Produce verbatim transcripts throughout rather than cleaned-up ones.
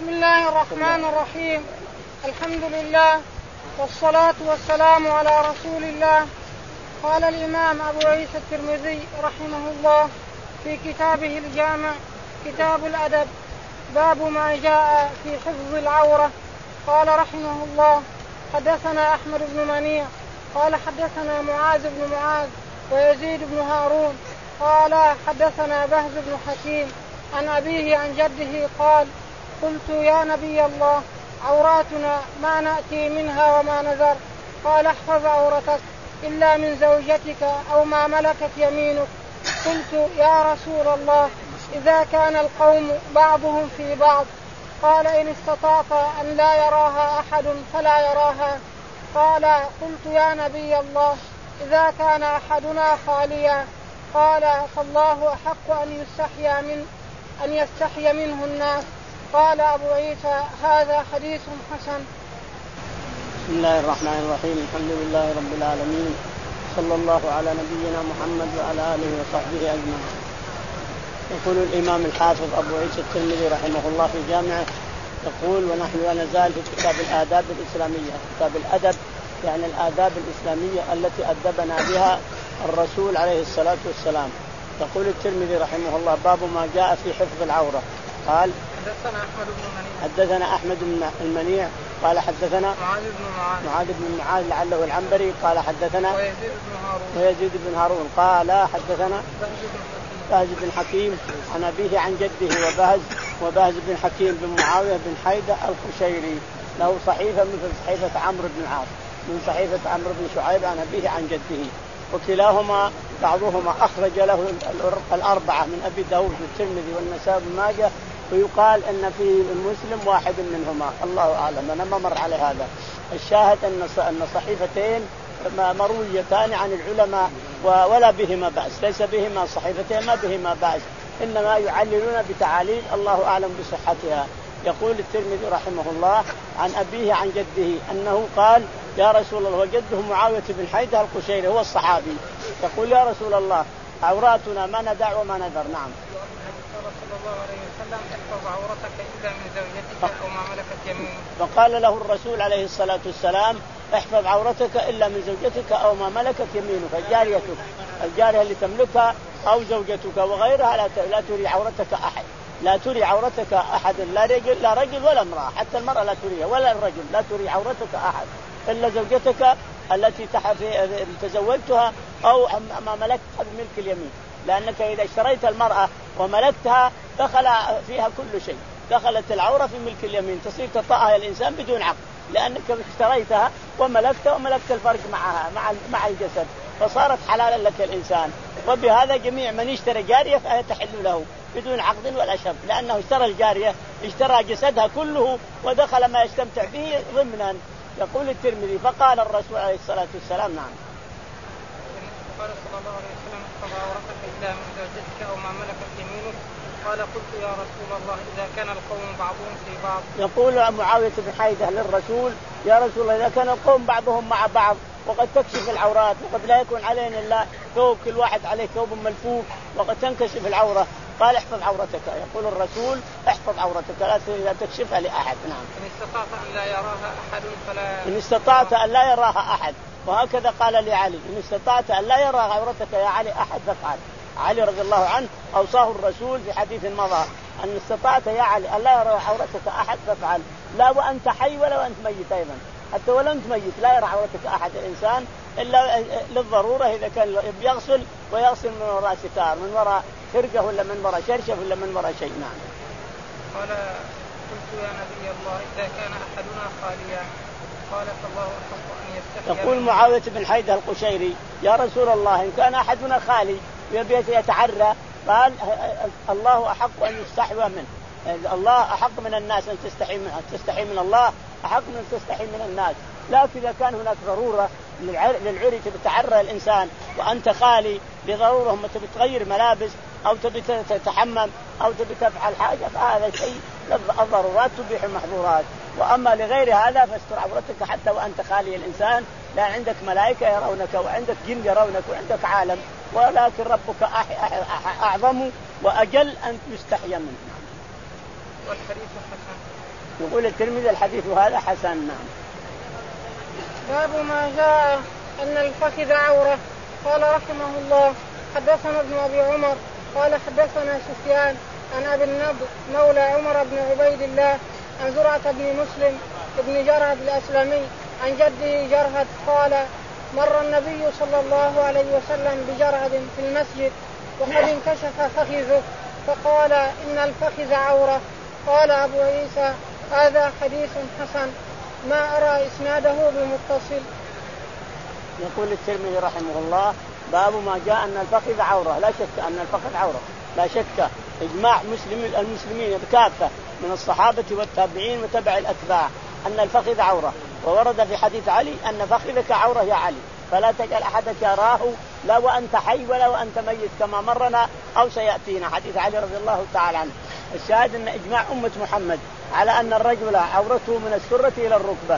بسم الله الرحمن الرحيم. الحمد لله والصلاة والسلام على رسول الله. قال الإمام أبو عيسى الترمذي رحمه الله في كتابه الجامع كتاب الأدب باب ما جاء في حفظ العورة. قال رحمه الله حدثنا أحمد بن منيع قال حدثنا معاذ بن معاذ ويزيد بن هارون قال حدثنا بهز بن حكيم عن أبيه عن جده قال قلت يا نبي الله عوراتنا ما نأتي منها وما نذر. قال احفظ عورتك إلا من زوجتك أو ما ملكت يمينك. قلت يا رسول الله إذا كان القوم بعضهم في بعض. قال إن استطعت أن لا يراها أحد فلا يراها. قال قلت يا نبي الله إذا كان أحدنا خاليا. قال فالله أحق أن يستحيا من أن يستحي منه الناس. قال أبو عيسى هذا حديث حسن. بسم الله الرحمن الرحيم. الحمد لله رب العالمين صلى الله على نبينا محمد وعلى آله وصحبه أجمعين. يقول الإمام الحافظ أبو عيسى الترمذي رحمه الله في جامعه يقول ونحن لا نزال في كتاب الآداب الإسلامية. كتاب الأدب يعني الآداب الإسلامية التي أدبنا بها الرسول عليه الصلاة والسلام. يقول الترمذي رحمه الله باب ما جاء في حفظ العورة. قال حدثنا أحمد بن منيع حدثنا أحمد بن المنيع قال حدثنا معاذ بن معاذ معاذ بن معاذ لعله العنبري قال حدثنا ويزيد بن هارون ويزيد بن هارون قال حدثنا بهز بهز بن حكيم بن حكيم عن أبيه عن جده وبهز وبهز بن حكيم بن معاوية بن حيدة القشيري له صحيفة مثل صحيفة عمرو بن العاص من صحيفة عمرو بن شعيب عن أبيه عن جده. وكلاهما بعضهما أخرج له الأربعة من أبي داود والترمذي والنسائي بن ماجه ويقال أن في مسلم واحد منهما الله أعلم أنا ما مر على هذا. الشاهد أن صحيفتين مرويتان عن العلماء ولا بهما بأس ليس بهما صحيفتين ما بهما بأس إنما يعللون بتعاليل الله أعلم بصحتها. يقول الترمذي رحمه الله عن أبيه عن جده أنه قال يا رسول الله وجده معاوية بن حيدة القشيري هو الصحابي يقول يا رسول الله عوراتنا ما ندع وما نذر. نعم. صلى الله عليه وسلم احفظ عورتك إلا من زوجتك أو ما ملكت يمينك. فقال له الرسول عليه الصلاة والسلام احفظ عورتك إلا من زوجتك أو ما ملكت يمينك جاريتك الجارية اللي تملكها أو زوجتك وغيرها لا تري عورتك أحد لا تري عورتك أحد لا رجل لا رجل ولا امرأة حتى المرأة لا تريها ولا الرجل لا تري عورتك أحد إلا زوجتك التي تزوجتها أو ما ملكتها بملك اليمين. لأنك إذا اشتريت المرأة وملكتها دخل فيها كل شيء دخلت العورة في ملك اليمين تصير تطأها الإنسان بدون عقد لأنك اشتريتها وملكتها وملكت الفرق معها مع مع الجسد فصارت حلالا لك الإنسان. وبهذا جميع من اشترى جارية فهي تحل له بدون عقد ولا شرط لأنه اشترى الجارية اشترى جسدها كله ودخل ما يستمتع به ضمنا. يقول الترمذي فقال الرسول عليه الصلاة والسلام نعم. قال صلى الله عليه وسلم احفظ عورتك إلا من زوجتك أو ما ملكت يمينك. قال قلت يا رسول الله إذا كان القوم بعضهم في بعض. يقول معاوية بن حيدة للرسول يا رسول الله إذا كان القوم بعضهم مع بعض وقد تكشف العورات وقد لا يكون علينا إلا ثوب كل واحد عليه ثوب ملفوف وقد تنكشف العورة. قال احفظ عورتك. يقول الرسول احفظ عورتك لا تكشفها لأحد. نعم. إن استطعت أن لا يراها أحد فلا إن استطعت أن لا يراها أحد. وهكذا قال لعلي إن استطعت أن لا يرى عورتك يا علي أحد فافعل. علي رضي الله عنه أوصاه الرسول في حديث مضى أن استطعت يا علي أن لا يرى عورتك أحد فافعل لا وأنت حي ولا وأنت ميت أيضا حتى ولو أنت ميت لا يرى عورتك أحد الإنسان إلا للضرورة إذا كان يغسل ويغسل من وراء ستار من وراء فرقة ولا من وراء شرشف ولا من وراء شيء. نعم. قال قلت يا نبي الله إذا كان أحدنا خاليا. قال فالله أحق أن يستحيي. يقول معاوية بن حيدة القشيري يا رسول الله إن كان أحدنا خالي ويبي يتعرى قال الله أحق أن يستحي منه. الله أحق من الناس أن تستحي من أن تستحي من الله أحق من أن تستحي من الناس. لكن إذا كان هناك ضرورة للعري تتعرى الإنسان وأنت خالي لضرورة هم تبي تغير ملابس أو تبي تتحمم أو تبي تفعل حاجة فهذا شيء الضرورات تبيح المحظورات. وأما لغير هذا فاستر عورتك حتى وأنت خالي الإنسان لا عندك ملائكة يرونك وعندك جن يرونك وعندك عالم ولكن ربك أعظم وأجل أن يستحي منه. والحديث حسن. يقول الترمذي الحديث هذا حسن. نعم. باب ما جاء أن الفخذ عورة. قال رحمه الله حدثنا ابن أبي عمر قال حدثنا سفيان عن أبي النضر مولى عمر بن عبيد الله عن زرعة بن مسلم ابن جرهد الأسلمي عن جده جرهد قال مر النبي صلى الله عليه وسلم بجرهد في المسجد وقد انكشف فخذه فقال إن الفخذ عورة. قال أبو عيسى هذا حديث حسن ما أرى إسناده بمتصل. يقول الترمذي رحمه الله باب ما جاء أن الفخذ عورة. لا شك أن الفخذ عورة، لا شك إجماع مسلم المسلمين كافة من الصحابة والتابعين وتبع الأتباع أن الفخذ عورة. وورد في حديث علي أن فخذك عورة يا علي فلا تجعل أحدك يراه لا وأنت حي ولا وأنت ميت كما مرنا أو سيأتينا. حديث علي رضي الله تعالى عنه. الشاهد أن إجماع أمة محمد على أن الرجل عورته من السرة إلى الركبة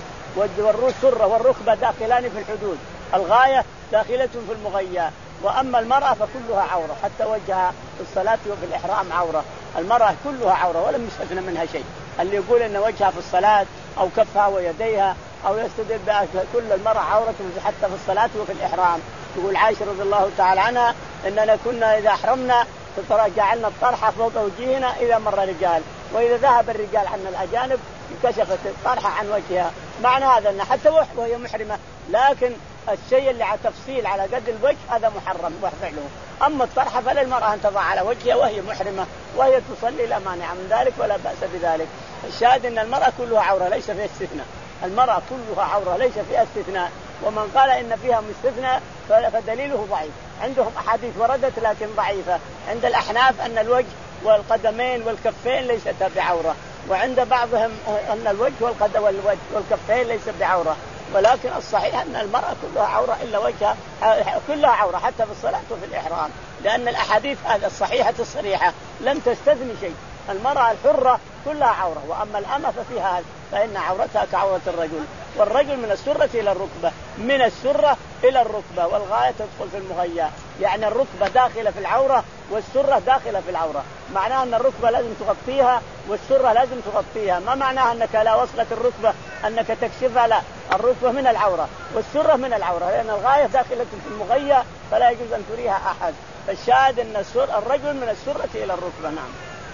والسرة والركبة داخلان في الحدود، الغاية داخلة في المغية. وأما المرأة فكلها عورة حتى وجهها في الصلاة وفي الإحرام عورة. المرأة كلها عورة ولم يستثنى منها شيء. اللي يقول أن وجهها في الصلاة أو كفها ويديها أو يستدل بها كل المرأة عورة حتى في الصلاة وفي الإحرام. يقول عائشة رضي الله تعالى عنها إننا كنا إذا أحرمنا جعلنا الطرحة فوق وجهنا إذا مر رجال وإذا ذهب الرجال عن الأجانب كشفت الطرحة عن وجهها. معنى هذا أن حتى وهي محرمة لكن الشيء اللي على تفصيل على قد الوجه هذا محرم وفعله. أما الطرحة فللمرأة أن تضع على وجهها وهي محرمة وهي تصلي لا مانع من ذلك ولا بأس بذلك. الشاهد أن المرأة كلها عورة ليس فيها استثناء. المرأة كلها عورة ليس فيها استثناء. ومن قال إن فيها مستثناء فدليله ضعيف. عندهم أحاديث وردت لكن ضعيفة. عند الأحناف أن الوجه والقدمين والكفين ليست بعورة، وعند بعضهم أن الوجه والقدم والكفين ليس بعورة. ولكن الصحيح أن المرأة كلها عورة إلا وجهها كلها عورة حتى في الصلاة وفي الإحرام، لأن الأحاديث الصحيحة الصريحة لم تستثني شيء. المرأة الحرة كلها عورة، وأما الأمة ففيها فإن عورتها كعورة الرجل. والرجل من السرة إلى الركبة، من السرة إلى الركبة، والغاية تدخل في المغية. يعني الركبة داخلة في العورة والسرة داخلة في العورة. معناها أن الركبة لازم تغطيها والسرة لازم تغطيها. ما معناها أنك لا وصلت الركبة أنك تكشفها، لا، الركبة من العورة والسرة من العورة، لأن الغاية داخلة في المغية فلا يجوز أن تريها أحد. فالشاهد أن الرجل من السرة إلى الركبة. نعم.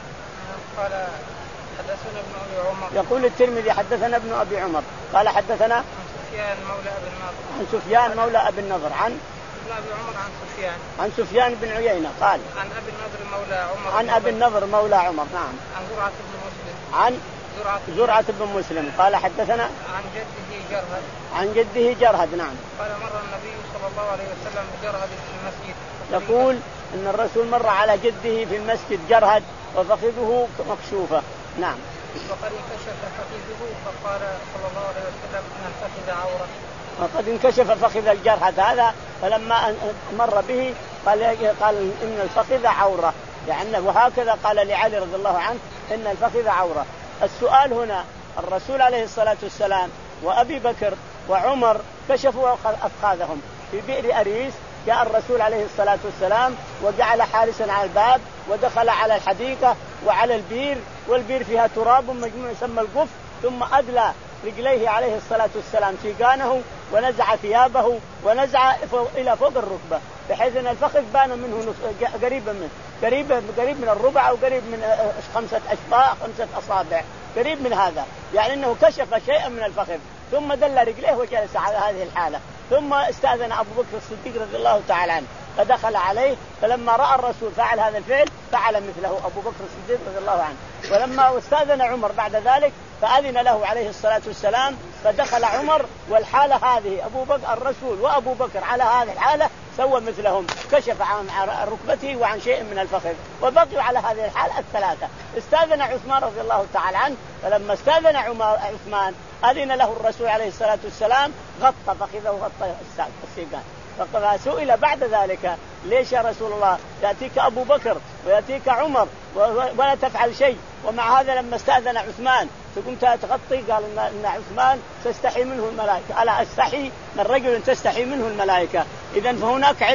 قال حدثنا ابن أبي عمر. يقول الترمذي حدثنا ابن أبي عمر قال حدثنا عن سفيان مولى أبي النضر. عن سفيان مولى أبي النضر عن ابن أبي عمر عن سفيان عن سفيان بن عيينة قال عن أبي النضر مولى عمر عن أبي النضر مولى عمر. نعم. عن زرعة بن مسلم عن زرعة, زرعة بن مسلم قال حدثنا عن جده جرهد عن جده جرهد. نعم. قال مر النبي صلى الله عليه وسلم بجرهد في المسجد. يقول إن الرسول مر على جده في المسجد جرهد وفخذه مكشوفة. نعم. وقد انكشف فخذه فقال صلى الله عليه وسلم ان الفخذ عورة. وقد انكشف فخذ الجرهد هذا، فلما مر به قال قال إن الفخذ عورة، يعني وهكذا قال لعلي رضي الله عنه إن الفخذ عورة. السؤال هنا الرسول عليه الصلاة والسلام وأبي بكر وعمر كشفوا أفخاذهم في بئر أريس. جاء الرسول عليه الصلاة والسلام وجعل حارسا على الباب ودخل على الحديقة وعلى البير، والبير فيها تراب مجموع يسمى القف، ثم أدلى رجليه عليه الصلاة والسلام سيقانه ونزع ثيابه ونزع إلى فوق الركبة، بحيث أن الفخذ بان منه قريبا منه قريب قريب من الربع أو قريب من خمسة أشباع خمسة أصابع، قريب من هذا، يعني أنه كشف شيئا من الفخذ، ثم دل رجليه وجلس على هذه الحالة. ثم استأذن أبو بكر الصديق رضي الله تعالى عنه فدخل عليه، فلما رأى الرسول فعل هذا الفعل فعل مثله أبو بكر الصديق رضي الله عنه. ولما استأذن عمر بعد ذلك فأذن له عليه الصلاة والسلام، فدخل عمر والحالة هذه أبو بكر الرسول وأبو بكر على هذه الحالة سوى مثلهم، كشف عن ركبته وعن شيء من الفخذ، وبقوا على هذه الحالة الثلاثة. استأذن عثمان رضي الله تعالى عنه، فلما استأذن عثمان أذن له الرسول عليه الصلاة والسلام غطى فخذه وغطى السيقان. فسئل بعد ذلك ليش يا رسول الله يأتيك أبو بكر ويأتيك عمر ولا تفعل شيء، ومع هذا لما استأذن عثمان تقوم تغطي؟ قال إن عثمان تستحي منه الملائكة. ألا أستحي من رجل تستحي منه الملائكة؟ إذن فهناك علة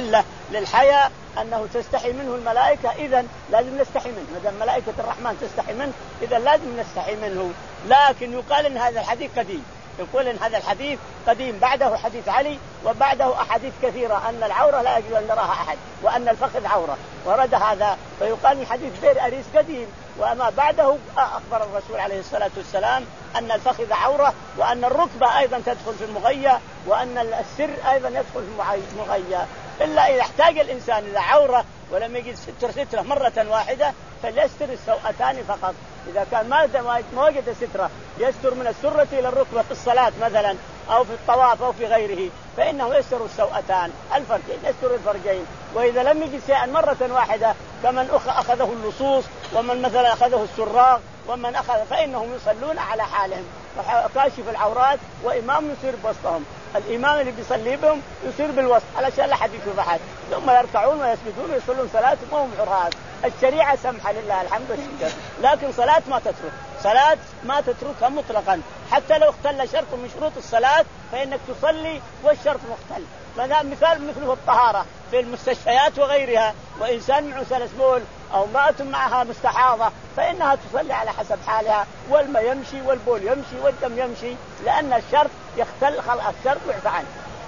للحياء أنه تستحي منه الملائكة، إذن لازم نستحي منه، ما دام ملائكة الرحمن تستحي منه إذا لازم نستحي منه. لكن يقال إن هذا الحديث قديم، يقول إن هذا الحديث قديم، بعده حديث علي وبعده أحاديث كثيرة أن العورة لا يجوز أن يراها أحد وأن الفخذ عورة، ورد هذا. فيقال إن حديث بئر أريس قديم، وما بعده أخبر الرسول عليه الصلاة والسلام أن الفخذ عورة، وأن الركبة أيضا تدخل في المغية، وأن السر أيضا يدخل في المغية، إلا إذا احتاج الإنسان إلى عورة ولم يجد ستر سترة مرة واحدة فليستر السوءتان فقط. إذا كان ما وجد سترة يستر من السرة إلى الركبة في الصلاة مثلا أو في الطواف أو في غيره فإنه يستر السوءتان الفرجين، يستر الفرجين. وإذا لم يجد شيئا مرة واحدة كمن أخذه اللصوص ومن مثلا أخذه السراق ومن أخذ فإنهم يصلون على حالهم، كاشف العورات وإمام يصير بوسطهم، الإمام اللي بيصلي بهم يصير بالوسط علشان لا حد يشوف أحد، ثم يركعون ويسجدون ويصلون صلاتهم وهم حرات. الشريعة سمحة لله الحمد لله، لكن صلاة ما تترك، صلاة ما تتركها مطلقا، حتى لو اختل شرط من شروط الصلاة فإنك تصلي والشرط مختل. مثال مثله الطهارة في المستشفيات وغيرها، وإنسان معه سلس بول أو امرأة معها مستحاضة فإنها تصلي على حسب حالها، والماء يمشي والبول يمشي والدم يمشي، لأن الشرط يختل خلق الشرط يعفى عنه.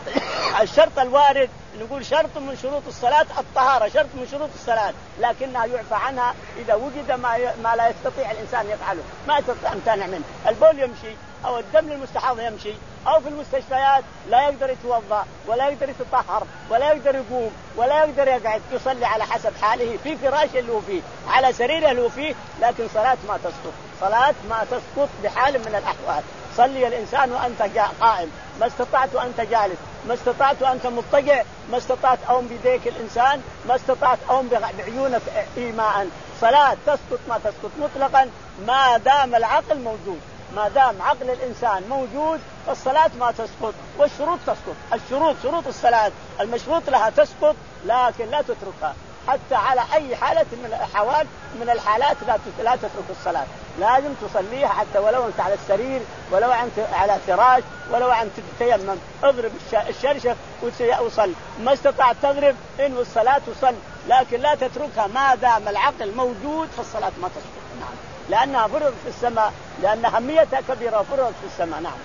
الشرط الوارد نقول شرط من شروط الصلاة الطهارة، شرط من شروط الصلاة، لكنها يعفى عنها إذا وجد ما, ي... ما لا يستطيع الإنسان يفعله، ما يستطيع أمتنع منه، البول يمشي أو الدم للمستحاض يمشي، أو في المستشفيات لا يقدر يتوضأ ولا يقدر يتطهر ولا يقدر يقوم ولا يقدر يقعد، يصلي على حسب حاله في فراش اللي هو فيه على سريره اللي هو فيه، لكن صلاة ما تسقط، صلاة ما تسقط بحال من الأحوال. صلي الإنسان وأنت قائم، ما استطعت وأنت جالس، ما استطعت وأنت مضطجع، ما استطعت أوم بيديك الإنسان، ما استطعت أوم بعيونك إيماء. صلاة تسقط ما تسقط مطلقا ما دام العقل موجود، ما دام عقل الإنسان موجود الصلاة ما تسقط. والشروط تسقط، الشروط شروط الصلاة المشروط لها تسقط، لكن لا تتركها حتى على أي حالة من الأحوال من الحالات لا لا تترك الصلاة، لازم تصليها حتى ولو أنت على السرير ولو أنت على فراش ولو أنت تتيمم، اضرب الشرشف وصل، ما استطعت تضرب إن الصلاة تصل، لكن لا تتركها ما دام العقل موجود فالصلاة ما تسقط. نعم، لأنها فرض في السماء، لأن أهميتها كبيرة فرض في السماء. نعم.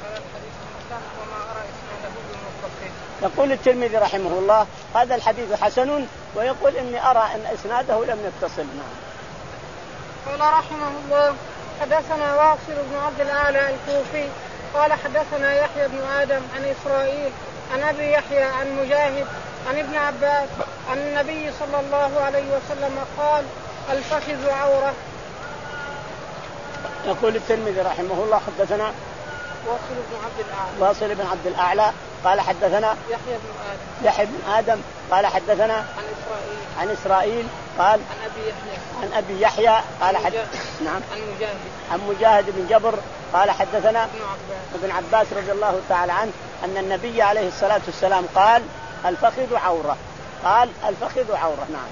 يقول الترمذي رحمه الله هذا الحديث حسن، ويقول إني أرى أن إسناده لم يتصل. نعم. قال رحمه الله حدثنا واصل بن عبد الأعلى الكوفي قال حدثنا يحيى بن آدم عن إسرائيل عن أبي يحيى عن مجاهد عن ابن عباس عن النبي صلى الله عليه وسلم قال الفخذ عورة. يقول الترمذي رحمه الله حدثنا واصل بن عبد الأعلى واصل بن عبد الأعلى قال حدثنا يحيى بن آدم يحيى بن آدم قال حدثنا عن إسرائيل عن إسرائيل قال عن أبي يحيى عن أبي يحيى قال حد... نعم عن مجاهد عن مجاهد بن جبر قال حدثنا ابن عباس ابن عباس رضي الله تعالى عنه أن النبي عليه الصلاة والسلام قال الفخذ عورة، قال الفخذ عورة. نعم.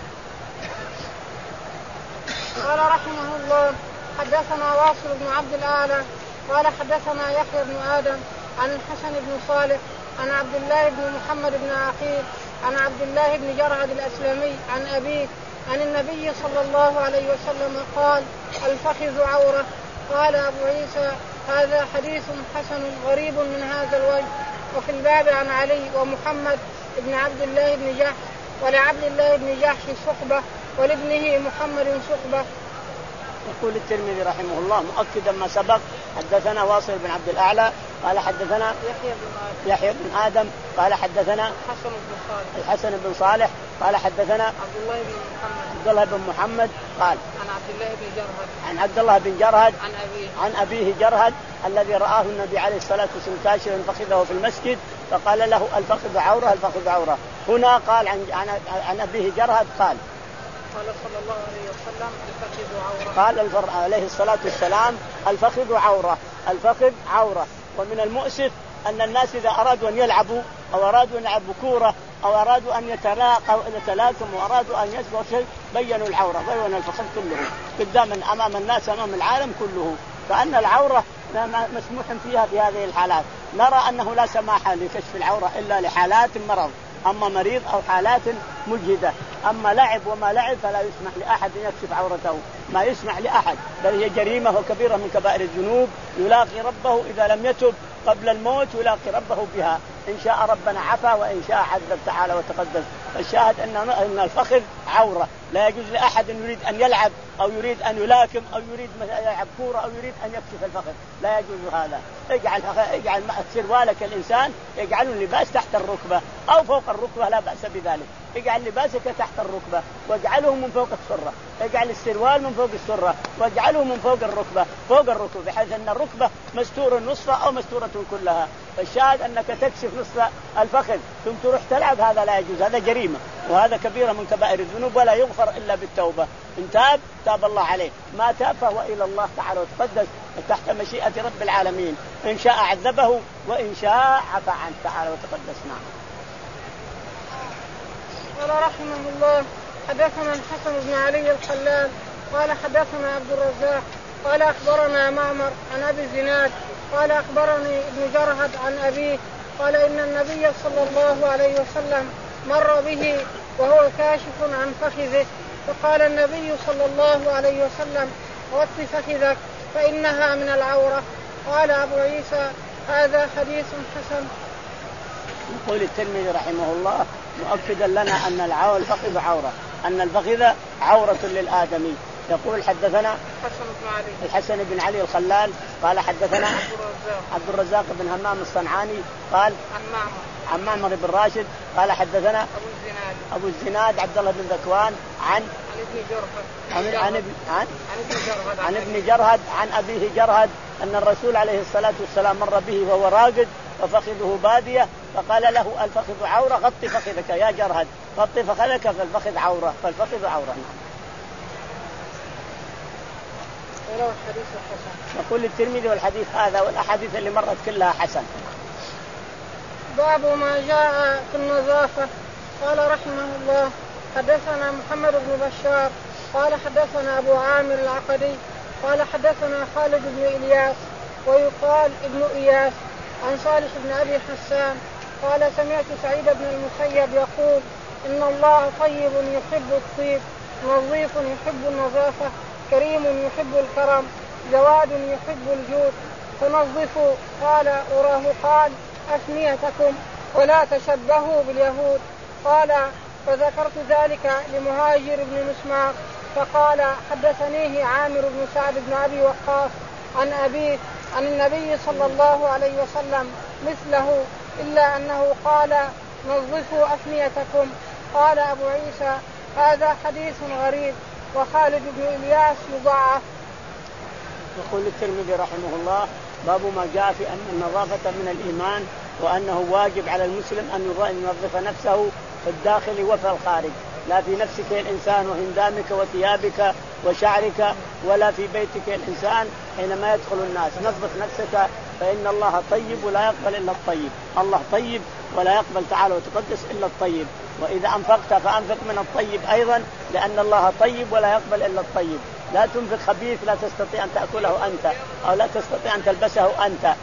قال رحمه الله حدثنا واصل بن عبد الأعلى قال حدثنا يحيى بن آدم عن الحسن بن صالح عن عبد الله بن محمد بن عقيل عن عبد الله بن جرعد الأسلمي عن أبيه عن النبي صلى الله عليه وسلم قال الفخذ عورة. قال أبو عيسى هذا حديث حسن غريب من هذا الوجه. وفي الباب عن علي ومحمد بن عبد الله بن جحش ولعبد الله بن جحش صحبة ولابنه محمد صحبة. يقول الترمذي رحمه الله مؤكدا ما سبق حدثنا واصل بن عبد الأعلى قال حدثنا يحيى بن آدم, يحيى بن آدم قال حدثنا الحسن بن صالح الحسن بن صالح قال حدثنا عبد الله بن محمد عبد الله بن محمد قال عن عبد الله بن جرهد عن عبد الله بن جرهد عن أبيه عن أبيه جرهد الذي رآه النبي عليه الصلاة والسلام كاشفا فخذه في المسجد فقال له الفخذ عورة الفخذ عورة. هنا قال عن عن, عن أبيه جرهد قال قال صلى الله عليه وسلم الفخذ عورة. قال الفر... عليه الصلاة والسلام الفخذ عورة، الفخذ عورة. ومن المؤسف أن الناس إذا أرادوا أن يلعبوا أو أرادوا أن يلعبوا كورة أو أرادوا أن يتلاقوا يتلاكموا وأرادوا أن يسووا شيء بينوا العورة، بينوا الفخذ كله قدام أمام الناس أمام العالم كله، فأن العورة مسموح فيها في هذه الحالات. نرى أنه لا سماح لكشف العورة إلا لحالات المرض، أما مريض أو حالات مجهدة. أما لعب وما لعب فلا يسمح لأحد أن يكشف عورته، ما يسمح لأحد، بل هي جريمة وكبيرة من كبائر الذنوب، يلاقي ربه إذا لم يتب قبل الموت يلاقي ربه بها، إن شاء ربنا عفا وإن شاء عذب تعالى وتقدس. الشاهد أن الفخذ عورة، لا يجوز لأحد أن يريد أن يلعب أو يريد أن يلاكم أو يريد يلعب كورة أو يريد أن يكشف الفخذ، لا يجوز هذا. اجعل اجعل سروالك الإنسان يجعله لباس تحت الركبة أو فوق الركبة، لا بأس بذلك. اجعل لباسك تحت الركبة واجعله من فوق السرة، اجعل السروال من فوق السرة واجعله من فوق الركبة فوق الركبة بحيث أن الركبة مستورة نصفها أو مستورة كلها. فالشاهد أنك تكشف نصف الفخذ ثم تروح تلعب، هذا لا يجوز، هذا جريمة وهذا كبيرة من كبائر الذنوب ولا يغفر إلا بالتوبة. إن تاب تاب الله عليه، ما تاب فهو إلى الله تعالى وتقدس تحت مشيئة رب العالمين، إن شاء عذبه وإن شاء عفى عنه تعالى وتقدس. نعم. قال رحمه الله حدثنا الحسن بن علي الخلال قال حدثنا عبد الرزاق قال أخبرنا معمر عن أبي الزناد قال أخبرني ابن جرهد عن أبيه قال إن النبي صلى الله عليه وسلم مر به وهو كاشف عن فخذه، فقال النبي صلى الله عليه وسلم غط فخذك فإنها من العورة. قال أبو عيسى هذا حديث حسن. يقول الترمذي رحمه الله مؤكدا لنا أن العورة الفخذ عورة، أن الفخذ عورة للآدمي. يقول حدثنا حسن بن علي الحسن بن علي الخلال قال حدثنا عبد الرزاق عبد الرزاق بن همام الصنعاني قال عن معمر عن معمر بن راشد قال حدثنا أبو الزناد أبو الزناد عبد الله بن ذكوان عن عن ابن جرهد عن عن ابن عن ابن جرهد عن ابن جرهد عن أبيه جرهد أن الرسول عليه الصلاة والسلام مر به وهو راقد وفخذه بادية، فقال له الفخذ عورة غطي فخذك يا جرهد، غطي فخذك فالفخذ عورة، فالفخذ عورة. الحديث حسن. يقول الترمذي والحديث هذا والأحاديث اللي مرت كلها حسن. باب ما جاء في النظافة. قال رحمه الله حدثنا محمد بن بشار قال حدثنا أبو عامر العقدي قال حدثنا خالد بن إلياس ويقال ابن إياس عن صالح بن أبي حسان قال سمعت سعيد بن المسيب يقول إن الله طيب يحب الطيب، نظيف يحب النظافة، كريم يحب الكرم، جواد يحب الجود، فنظفوا. قال أراه قال أثنيتكم ولا تشبهوا باليهود. قال فذكرت ذلك لمهاجر بن مسماق فقال حدثنيه عامر بن سعد بن أبي وقاص عن أبيه عن النبي صلى الله عليه وسلم مثله إلا أنه قال نظفوا أثنيتكم. قال أبو عيسى هذا حديث غريب وخالد بن إلياس يضعف. يقول الترمذي رحمه الله باب ما جاء في أن النظافة من الإيمان وأنه واجب على المسلم أن ينظف نفسه في الداخل وفي الخارج، لا في نفسك الإنسان وهندامك وثيابك وشعرك ولا في بيتك الإنسان حينما يدخل الناس. نظف نفسك فإن الله طيب ولا يقبل إلا الطيب، الله طيب ولا يقبل تعالى وتقدس إلا الطيب. وإذا أنفقت فأنفق من الطيب أيضا لأن الله طيب ولا يقبل إلا الطيب. لا تنفق خبيث لا تستطيع أن تأكله أنت أو لا تستطيع أن تلبسه أنت.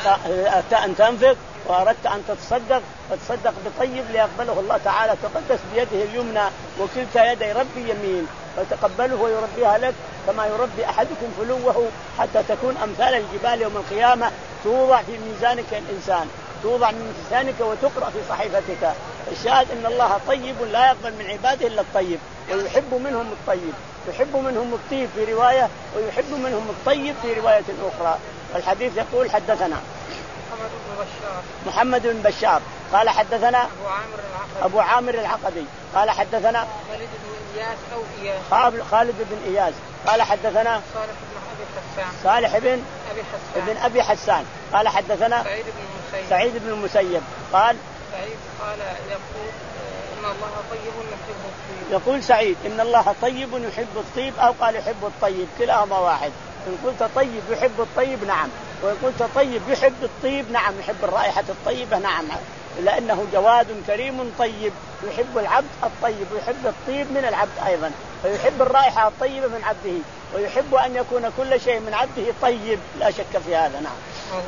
أن تنفق وأردت أن تتصدق فتصدق بطيب ليقبله الله تعالى تقدس بيده اليمنى وكلتا يدي ربي يمين فتقبله ويربيها لك كما يربي أحدكم فلوه حتى تكون أمثال الجبال يوم القيامة توضع في ميزانك الإنسان، توضع من ميزانك وتقرأ في صحيفتك. الشاهد إن الله طيب لا يقبل من عباده إلا الطيب ويحب منهم الطيب، يحب منهم الطيب في رواية ويحب منهم الطيب في رواية أخرى. الحديث يقول حدثنا محمد بن بشار محمد بن بشار قال حدثنا أبو عامر العقدي, أبو عامر العقدي قال حدثنا خالد بن إياس أو إياس خالد بن إياس قال حدثنا صالح بن أبي حسان صالح بن أبي حسان بن أبي حسان قال حدثنا سعيد بن المسيب سعيد بن المسيب قال سعيد قال يقول إن الله طيب يحب الطيب. يقول سعيد إن الله طيب يحب الطيب أو قال يحب الطيب، كلاهما واحد. إن قلت طيب يحب الطيب نعم، وإن قلت طيب يحب الطيب نعم، يحب الرائحة الطيبة نعم، لأنه جواد كريم طيب يحب العبد الطيب ويحب الطيب من العبد أيضا، فيحب الرائحة الطيبة من عبده. ويحب أن يكون كل شيء من عبده طيب، لا شك في هذا. نعم.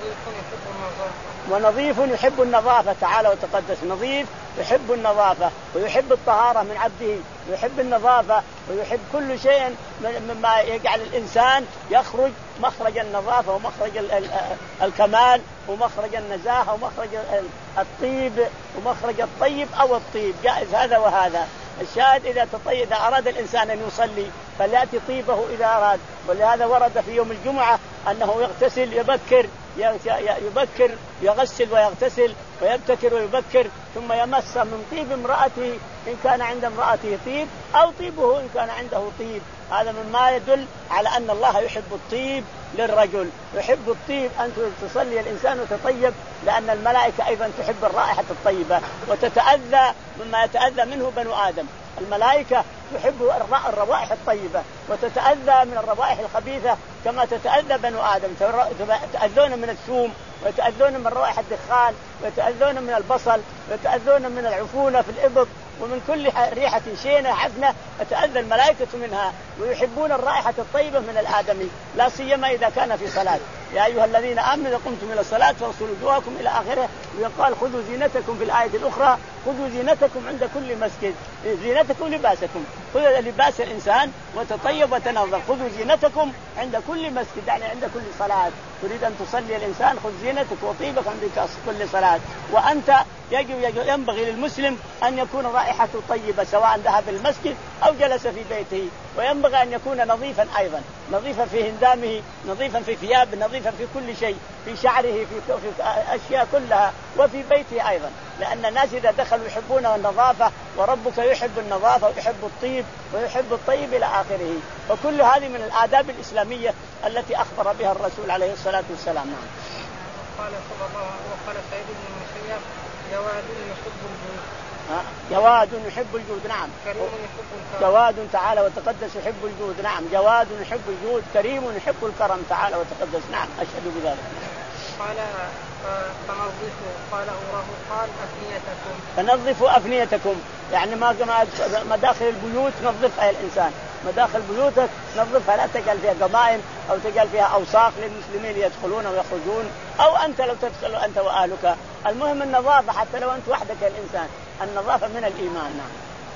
ونظيف يحب النظافة تعالى وتقدس، نظيف يحب النظافة ويحب الطهارة من عبده، ويحب النظافة ويحب كل شيء مما يجعل الإنسان يخرج مخرج النظافة ومخرج الكمال ومخرج النزاهة ومخرج الطيب ومخرج الطيب أو الطيب، جائز هذا وهذا. الشاهد إذا تطيب، إذا أراد الإنسان أن يصلي فليأتي طيبه إذا أراد. ولهذا ورد في يوم الجمعة أنه يغتسل يبكر يبكر يغسل ويغتسل ويبتكر ويبكر، ثم يمس من طيب امرأته إن كان عند امرأته طيب أو طيبه إن كان عنده طيب. هذا مما يدل على أن الله يحب الطيب للرجل، يحب الطيب أن تصلي الإنسان وتطيب، لأن الملائكة أيضا تحب الرائحة الطيبة وتتأذى مما يتأذى منه بنو آدم. الملائكة تحب الروائح الطيبة وتتأذى من الروائح الخبيثة كما تتأذى بنو آدم، يتأذون من الثوم ويتأذون من روائح الدخان ويتأذون من البصل ويتأذون من العفونة في الإبط ومن كل ريحة شينة حفنة يتأذى الملائكة منها، ويحبون الرائحة الطيبة من الآدمي، لا سيما إذا كان في صلاة. يا أيها الذين آمنوا إذا قمتم إلى الصلاة فاغسلوا وجوهكم إلى آخره. ويقال خذوا زينتكم في الآية الأخرى، خذوا زينتكم عند كل مسجد، زينتكم لباسكم، خذوا لباس الإنسان وتطيب وتنظف، خذوا زينتكم عند كل مسجد يعني عند كل صلاة. تريد أن تصلي الإنسان خذ زينتك وطيبك عند كل صلاة. وأنت يجب ينبغي للمسلم أن يكون رائحته طيبة سواء ذهب المسجد أو جلس في بيته، وينبغي أن يكون نظيفا أيضا، نظيفا في هندامه، نظيفا في ثيابه، نظيفا في كل شيء، في شعره، في, في أشياء كلها، وفي بيته أيضا، لأن الناس إذا دخلوا يحبون النظافة، وربك يحب النظافة ويحب الطيب ويحب الطيب إلى آخره. وكل هذه من الآداب الإسلامية التي أخبر بها الرسول عليه الصلاة والسلام. نعم. قال صلى الله عليه وسلم وقال سعيد بن المسيب جواد يحب الجود. جواد يحب الجود. نعم. كريم يحب الكرم. جواد تعالى وتقدس يحب الجود. نعم. جواد يحب الجود، كريم يحب الكرم تعالى وتقدس. نعم. أشهد بذلك. قال فنظفوا، قال أوراه قال أفنيتكم. فنظفوا أفنيتكم يعني ما مداخل البيوت نظفها الإنسان، مداخل بيوتك نظفها، لا تجعل فيها قمائم أو تجعل فيها أوساخ للمسلمين يدخلون ويخرجون، أو أنت لو تدخل أنت وأهلك. المهم النظافة حتى لو أنت وحدك الإنسان، النظافة من الإيمان. نعم.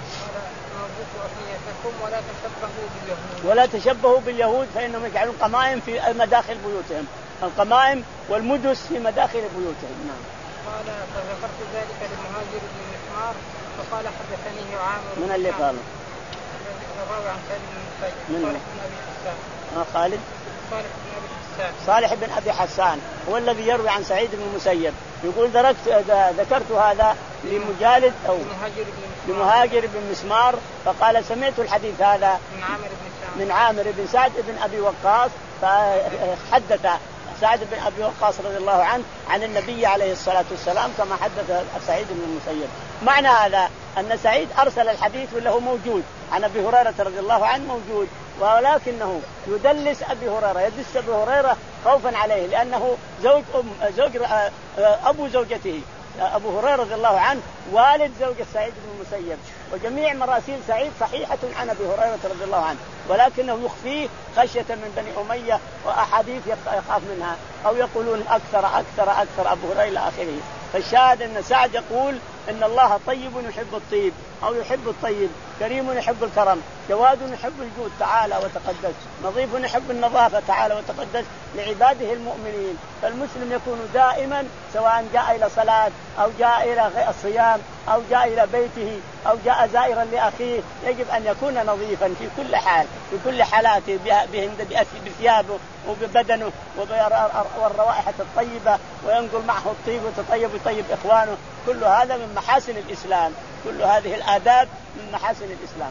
نظفوا أفنيتكم ولا تشبهوا باليهود. ولا تشبهوا باليهود فإنهم يجعلون قمائم في مداخل بيوتهم، القمائم والمدس في مداخل بيوتهم. نعم. قال فذكرت ذلك لمهاجر بن مسمار فقال حدثني عامر. من اللي قال؟ الراوي عن سعيد بن المسيب. صالح بن أبي حسان. آه خالد. صالح بن أبي حسان. صالح بن أبي حسان هو الذي يروي عن سعيد بن المسيب. يقول ذكرت هذا لمجالد أو لمهاجر بن مسمار. لمهاجر بن مسمار فقال سمعت الحديث هذا من عامر بن سعد من عامر بن سعد بن أبي وقاص، فحدث سعد بن أبي وقاص رضي الله عنه عن النبي عليه الصلاة والسلام كما حدث سعيد بن المسيب. معنى هذا أن سعيد أرسل الحديث وله موجود عن أبي هريرة رضي الله عنه موجود، ولكنه يدلس أبي هريرة، يدس أبي هريرة خوفا عليه لأنه زوج أم زوج أبو زوجته أبو هريرة رضي الله عنه والد زوجة سعيد بن المسيب، وجميع مراسيل سعيد صحيحة عن أبي هريرة رضي الله عنه، ولكنه يخفيه خشية من بني أمية وأحاديث يخاف منها، أو يقولون أكثر أكثر أكثر أبو هريرة إلى آخره. فالشاهد أن سعد يقول إن الله طيب يحب الطيب أو يحب الطيب، كريم يحب الكرم، جواد يحب الجود تعالى وتقدس، نظيف يحب النظافة تعالى وتقدس لعباده المؤمنين. فالمسلم يكون دائما سواء جاء إلى صلاة أو جاء إلى الصيام أو جاء إلى بيته أو جاء زائرا لأخيه يجب أن يكون نظيفا في كل حال، في كل حالاته، بثيابه وببدنه والروائح الطيبة، وينقل معه الطيب وتطيب ويطيب إخوانه. كل هذا من محاسن الإسلام، كل هذه الآداب من محاسن الإسلام.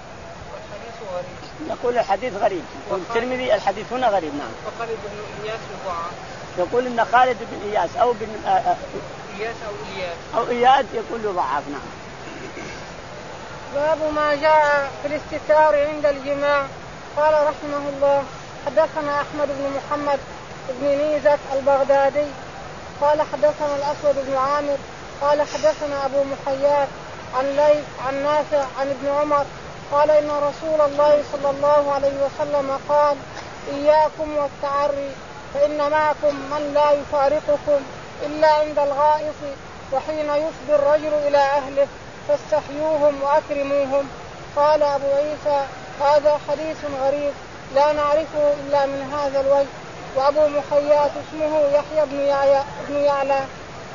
نقول الحديث غريب، والترمذي الحديث هنا غريب. نعم. وخالد بن إياس وضعف. يقول إن خالد بن إياس أو بن إياس أو إياس أو إياد يقول له ضعف. نعم. باب ما جاء في الاستتار عند الجماع. قال رحمه الله حدثنا أحمد بن محمد بن نيزك البغدادي قال حدثنا الأسود بن عامر قال حدثنا أبو محيات عن ليث عن نافع عن ابن عمر قال إن رسول الله صلى الله عليه وسلم قال إياكم والتعري فإن معكم من لا يفارقكم إلا عند الغائط وحين يفضي الرجل إلى أهله فاستحيوهم وأكرموهم. قال أبو عيسى هذا حديث غريب لا نعرفه إلا من هذا الوجه. وأبو محيات اسمه يحيى بن يعلى.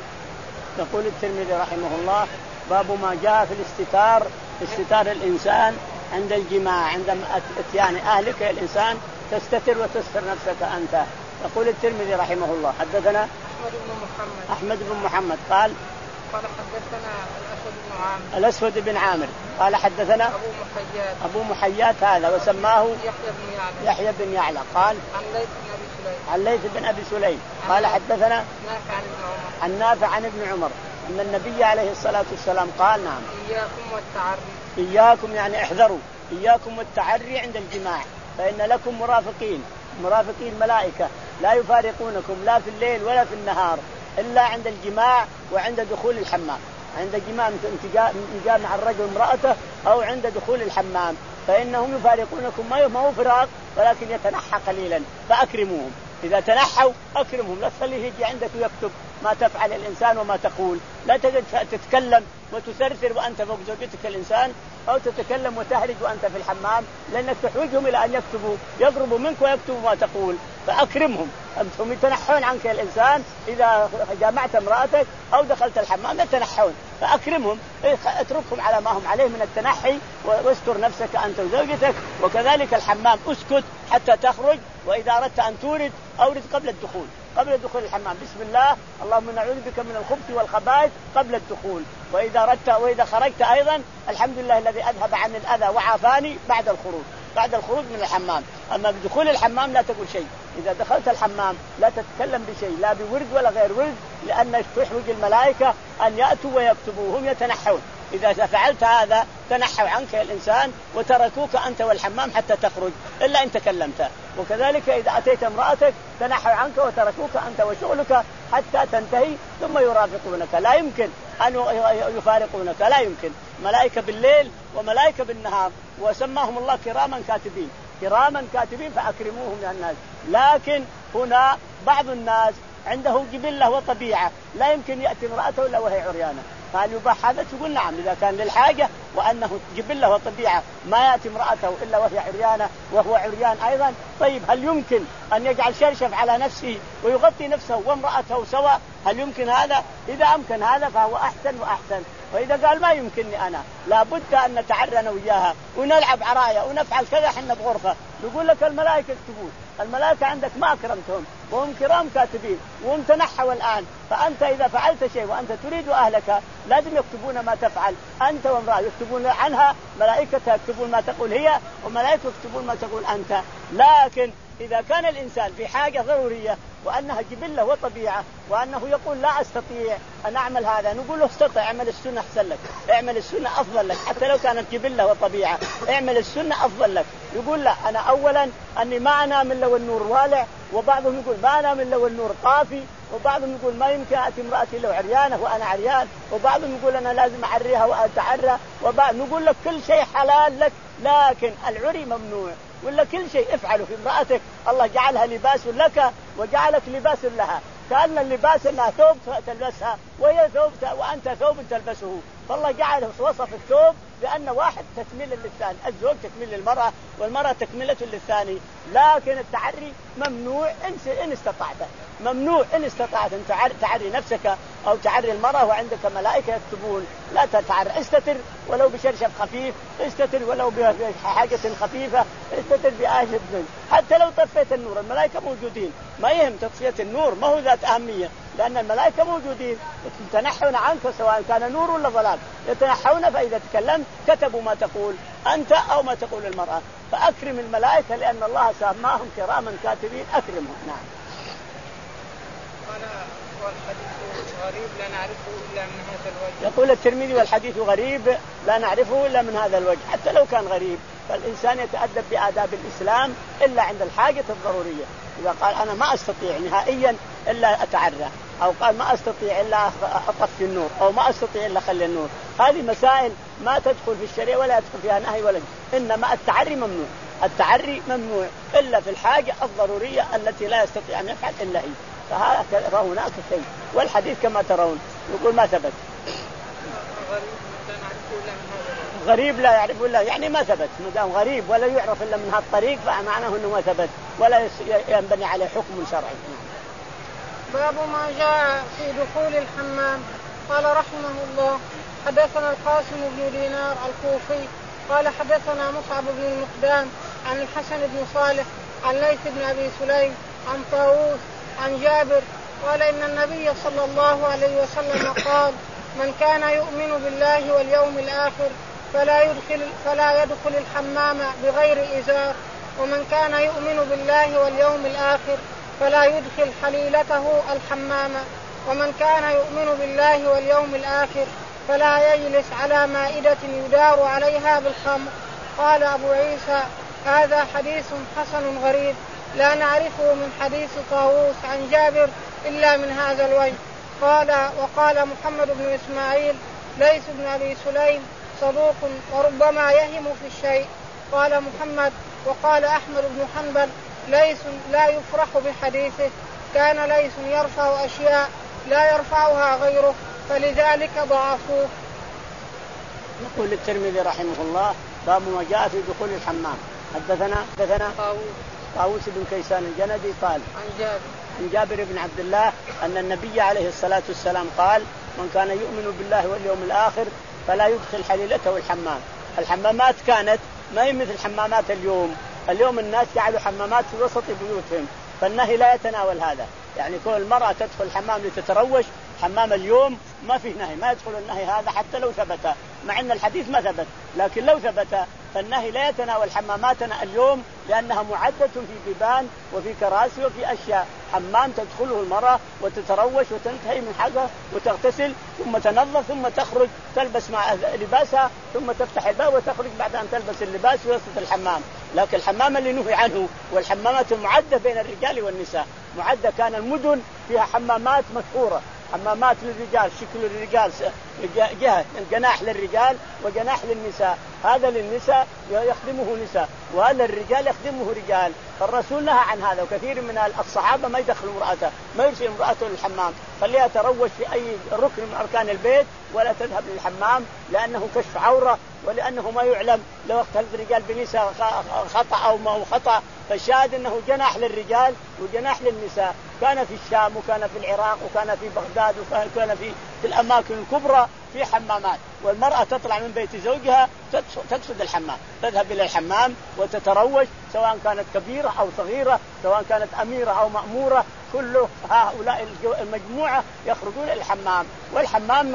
يقول الترمذي رحمه الله باب ما جاء في الاستتار، استتار الإنسان عند الجماع، عند اتيان أهلك الإنسان تستتر وتستر نفسك أنت. يقول الترمذي رحمه الله حدثنا أحمد بن محمد أحمد بن محمد قال قال حدثنا الأسود بن عامر الأسود بن عامر قال حدثنا أبو محيات أبو محيات هذا وسماه يحيى بن يعلى يحيى بن يعلى قال عن ليث بن أبي سليم عن ليث بن أبي سليم قال حدثنا نافع عن ابن عمر عن نافع عن ابن عمر أن النبي عليه الصلاة والسلام قال نعم إياكم والتعري، إياكم يعني احذروا، إياكم والتعري عند الجماع، فإن لكم مرافقين، مرافقين ملائكة لا يفارقونكم لا في الليل ولا في النهار إلا عند الجماع وعند دخول الحمام. عند الجماع انتجاء مع الرجل امرأته أو عند دخول الحمام فإنهم يفارقونكم ما هو فراق ولكن يتنحى قليلا فأكرموهم. إذا تنحوا أكرمهم، لا تخليه يجي عندك ويكتب ما تفعل الإنسان وما تقول. لا تجد تتكلم وتثرثر وأنت فوق زوجتك الإنسان، أو تتكلم وتهرج وأنت في الحمام، لأنك تحوجهم إلى أن يكتبوا، يضربوا منك ويكتبوا ما تقول. فأكرمهم. أنتم يتنحون عنك الإنسان إذا جامعت امرأتك أو دخلت الحمام يتنحون، فأكرمهم، اتركهم على ما هم عليه من التنحي واستر نفسك أنت وزوجتك. وكذلك الحمام اسكت حتى تخرج، وإذا أردت أن تورد أورد قبل الدخول، قبل دخول الحمام بسم الله اللهم نعوذ بك من الخبث والخبائث قبل الدخول. وإذا أردت وإذا خرجت أيضا الحمد لله الذي أذهب عن الأذى وعافاني بعد الخروج، بعد الخروج من الحمام. أما بدخول الحمام لا تقول شيء. إذا دخلت الحمام لا تتكلم بشيء، لا بورد ولا غير ورد، لأنك تحوج الملائكة أن يأتوا ويكتبوا، هم يتنحون. إذا فعلت هذا تنحوا عنك الإنسان وتركوك أنت والحمام حتى تخرج إلا إن تكلمت. وكذلك إذا أتيت امرأتك تنحوا عنك وتركوك أنت وشغلك حتى تنتهي ثم يرافقونك. لا يمكن أن يفارقونك، لا يمكن. ملائكة بالليل وملائكة بالنهار، وسماهم الله كراما كاتبين، كراما كاتبين فأكرموهم يا الناس. لكن هنا بعض الناس عنده جبلة وطبيعة لا يمكن يأتي امرأته إلا وهي عريانة، فهل يباح هذا؟ تقول نعم إذا كان للحاجة وأنه جبلة وطبيعة ما يأتي امرأته إلا وهي عريانة وهو عريان أيضا. طيب هل يمكن أن يجعل شرشف على نفسه ويغطي نفسه وامرأته سواء؟ هل يمكن هذا؟ إذا أمكن هذا فهو أحسن وأحسن. وإذا قال ما يمكنني أنا، لابد أن نتعرى أنا وياها ونلعب عرايا ونفعل كذا حنا بغرفة، يقول لك الملائكة يكتبون. الملائكة عندك ما أكرمتهم وهم كرام كاتبين وهم تنحوا الآن. فأنت إذا فعلت شيء وأنت تريد أهلك لازم يكتبون ما تفعل أنت وامرأة، يكتبون عنها ملائكة يكتبون ما تقول هي وملائكة يكتبون ما تقول أنت. لكن إذا كان الإنسان في حاجة ضرورية وأنها جبلة وطبيعة وأنه يقول لا أستطيع أن أعمل هذا، نقول له استطع، اعمل السنة أحسن لك، اعمل السنة أفضل لك، حتى لو كانت جبلة وطبيعة اعمل السنة أفضل لك. يقول لا أنا أولا أني ما أنام إلا والنور والع، وبعضهم يقول ما أنام إلا والنور طافي، وبعضهم يقول ما يمكن أتي امرأتي لو عريانة وأنا عريان، وبعضهم يقول أنا لازم أعريها وأتعرى، وبعض نقول لك كل شيء حلال لك لكن العري ممنوع. ولا كل شيء افعله في امرأتك، الله جعلها لباس لك وجعلك لباس لها، كأن اللباس انها ثوب تلبسها وهي ثوب وأنت ثوب تلبسه. فالله جعل وصف الثوب لأن واحد تكميل للثاني، الزوج تكميل للمرأة والمرأة تكملة للثاني. لكن التعري ممنوع إن استطعت، ممنوع إن استطعت أن تعري نفسك أو تعري المرأة وعندك ملائكة يكتبون. لا تتعرى، استتر ولو بشرشف خفيف، استتر ولو بحاجة خفيفة، استتر بآية ابن. حتى لو طفيت النور الملائكة موجودين، ما يهم تطفية النور، ما هو ذات أهمية، لأن الملائكة موجودين يتنحون عنك سواء كان نور ولا ظلام، يتنحون. فإذا تكلمت كتبوا ما تقول أنت أو ما تقول المرأة. فأكرم الملائكة لأن الله سماهم كراما كاتبين، أكرمهم. نعم. قال والحديث غريب لا نعرفه إلا من هذا الوجه. يقول الترمذي والحديث غريب لا نعرفه إلا من هذا الوجه. حتى لو كان غريب فالإنسان يتأدب بآداب الإسلام إلا عند الحاجة الضرورية. إذا قال أنا ما أستطيع نهائيا إلا أتعرى أو قال ما أستطيع إلا أطفي النور، أو ما أستطيع إلا أخلي النور. هذه مسائل ما تدخل في الشريعة ولا يدخل فيها نهي ولا، إنما التعري ممنوع. التعري ممنوع إلا في الحاجة الضرورية التي لا يستطيع أن يفعل إلا هي، فهناك شيء. والحديث كما ترون يقول ما ثبت. غريب لا يعرف إلا يعني ما ثبت، ما دام غريب ولا يعرف إلا من هالطريق فمعناه إنه ما ثبت ولا ينبني عليه حكم شرعي. باب ما جاء في دخول الحمام. قال رحمه الله حدثنا القاسم بن دينار الكوفي قال حدثنا مصعب بن المقدام عن الحسن بن صالح عن ليث بن أبي سليم عن طاووس عن جابر قال إن النبي صلى الله عليه وسلم قال من كان يؤمن بالله واليوم الآخر فلا يدخل, فلا يدخل الحمام بغير إزار، ومن كان يؤمن بالله واليوم الآخر فلا يدخل حليلته الحمام، ومن كان يؤمن بالله واليوم الآخر فلا يجلس على مائدة يدار عليها بالخمر. قال أبو عيسى هذا حديث حسن غريب لا نعرفه من حديث طاووس عن جابر إلا من هذا الوجه. قال وقال محمد بن إسماعيل ليث بن أبي سليم صدوق وربما يهم في الشيء. قال محمد وقال أحمد بن حنبل ليث لا يفرح بحديثه، كان ليث يرفع أشياء لا يرفعها غيره فلذلك ضعفوه. يقول الترمذي رحمه الله باب ما جاء في دخول الحمام. حدثنا حدثنا طاووس بن كيسان الجندي قال عن جابر عن جابر بن عبد الله أن النبي عليه الصلاة والسلام قال من كان يؤمن بالله واليوم الآخر فلا يدخل حليلته الحمام. الحمامات كانت ما هي مثل حمامات اليوم. اليوم الناس جعلوا حمامات في وسط بيوتهم، فالنهي لا يتناول هذا. يعني كل المرأة تدخل الحمام لتتروش، حمام اليوم ما فيه نهي، ما يدخل النهي هذا حتى لو ثبت، مع أن الحديث ما ثبت، لكن لو ثبت فالنهي لا يتناول حماماتنا اليوم لأنها معدة في بيبان وفي كراسي وفي أشياء. حمام تدخله المرأة وتتروش وتنتهي من حاجة وتغتسل ثم تنظف ثم تخرج تلبس مع لباسها ثم تفتح الباب وتخرج بعد أن تلبس اللباس في وسط الحمام. لكن الحمام اللي نهي عنه والحمامات المعدة بين الرجال والنساء معدة، كان المدن فيها حمامات مشهورة، حمامات للرجال شكل الرجال جهة الجناح للرجال وجناح للنساء، هذا للنساء يخدمه نساء وهذا الرجال يخدمه رجال. فالرسول نهى عن هذا، وكثير من الصحابة ما يدخل امرأته ما يرسل امرأته للحمام، خليها تروش في أي ركن من أركان البيت ولا تذهب للحمام لأنه كشف عورة ولأنه ما يعلم لو اختلط الرجال بنساء خطأ أو ما هو خطأ. فالشاهد أنه جناح للرجال وجناح للنساء، كان في الشام وكان في العراق وكان في بغداد وكان في في الأماكن الكبرى في حمامات، والمرأة تطلع من بيت زوجها تقصد الحمام، تذهب إلى الحمام وتتروش سواء كانت كبيرة أو صغيرة، سواء كانت أميرة أو مأمورة، كل هؤلاء المجموعة يخرجون إلى الحمام. والحمام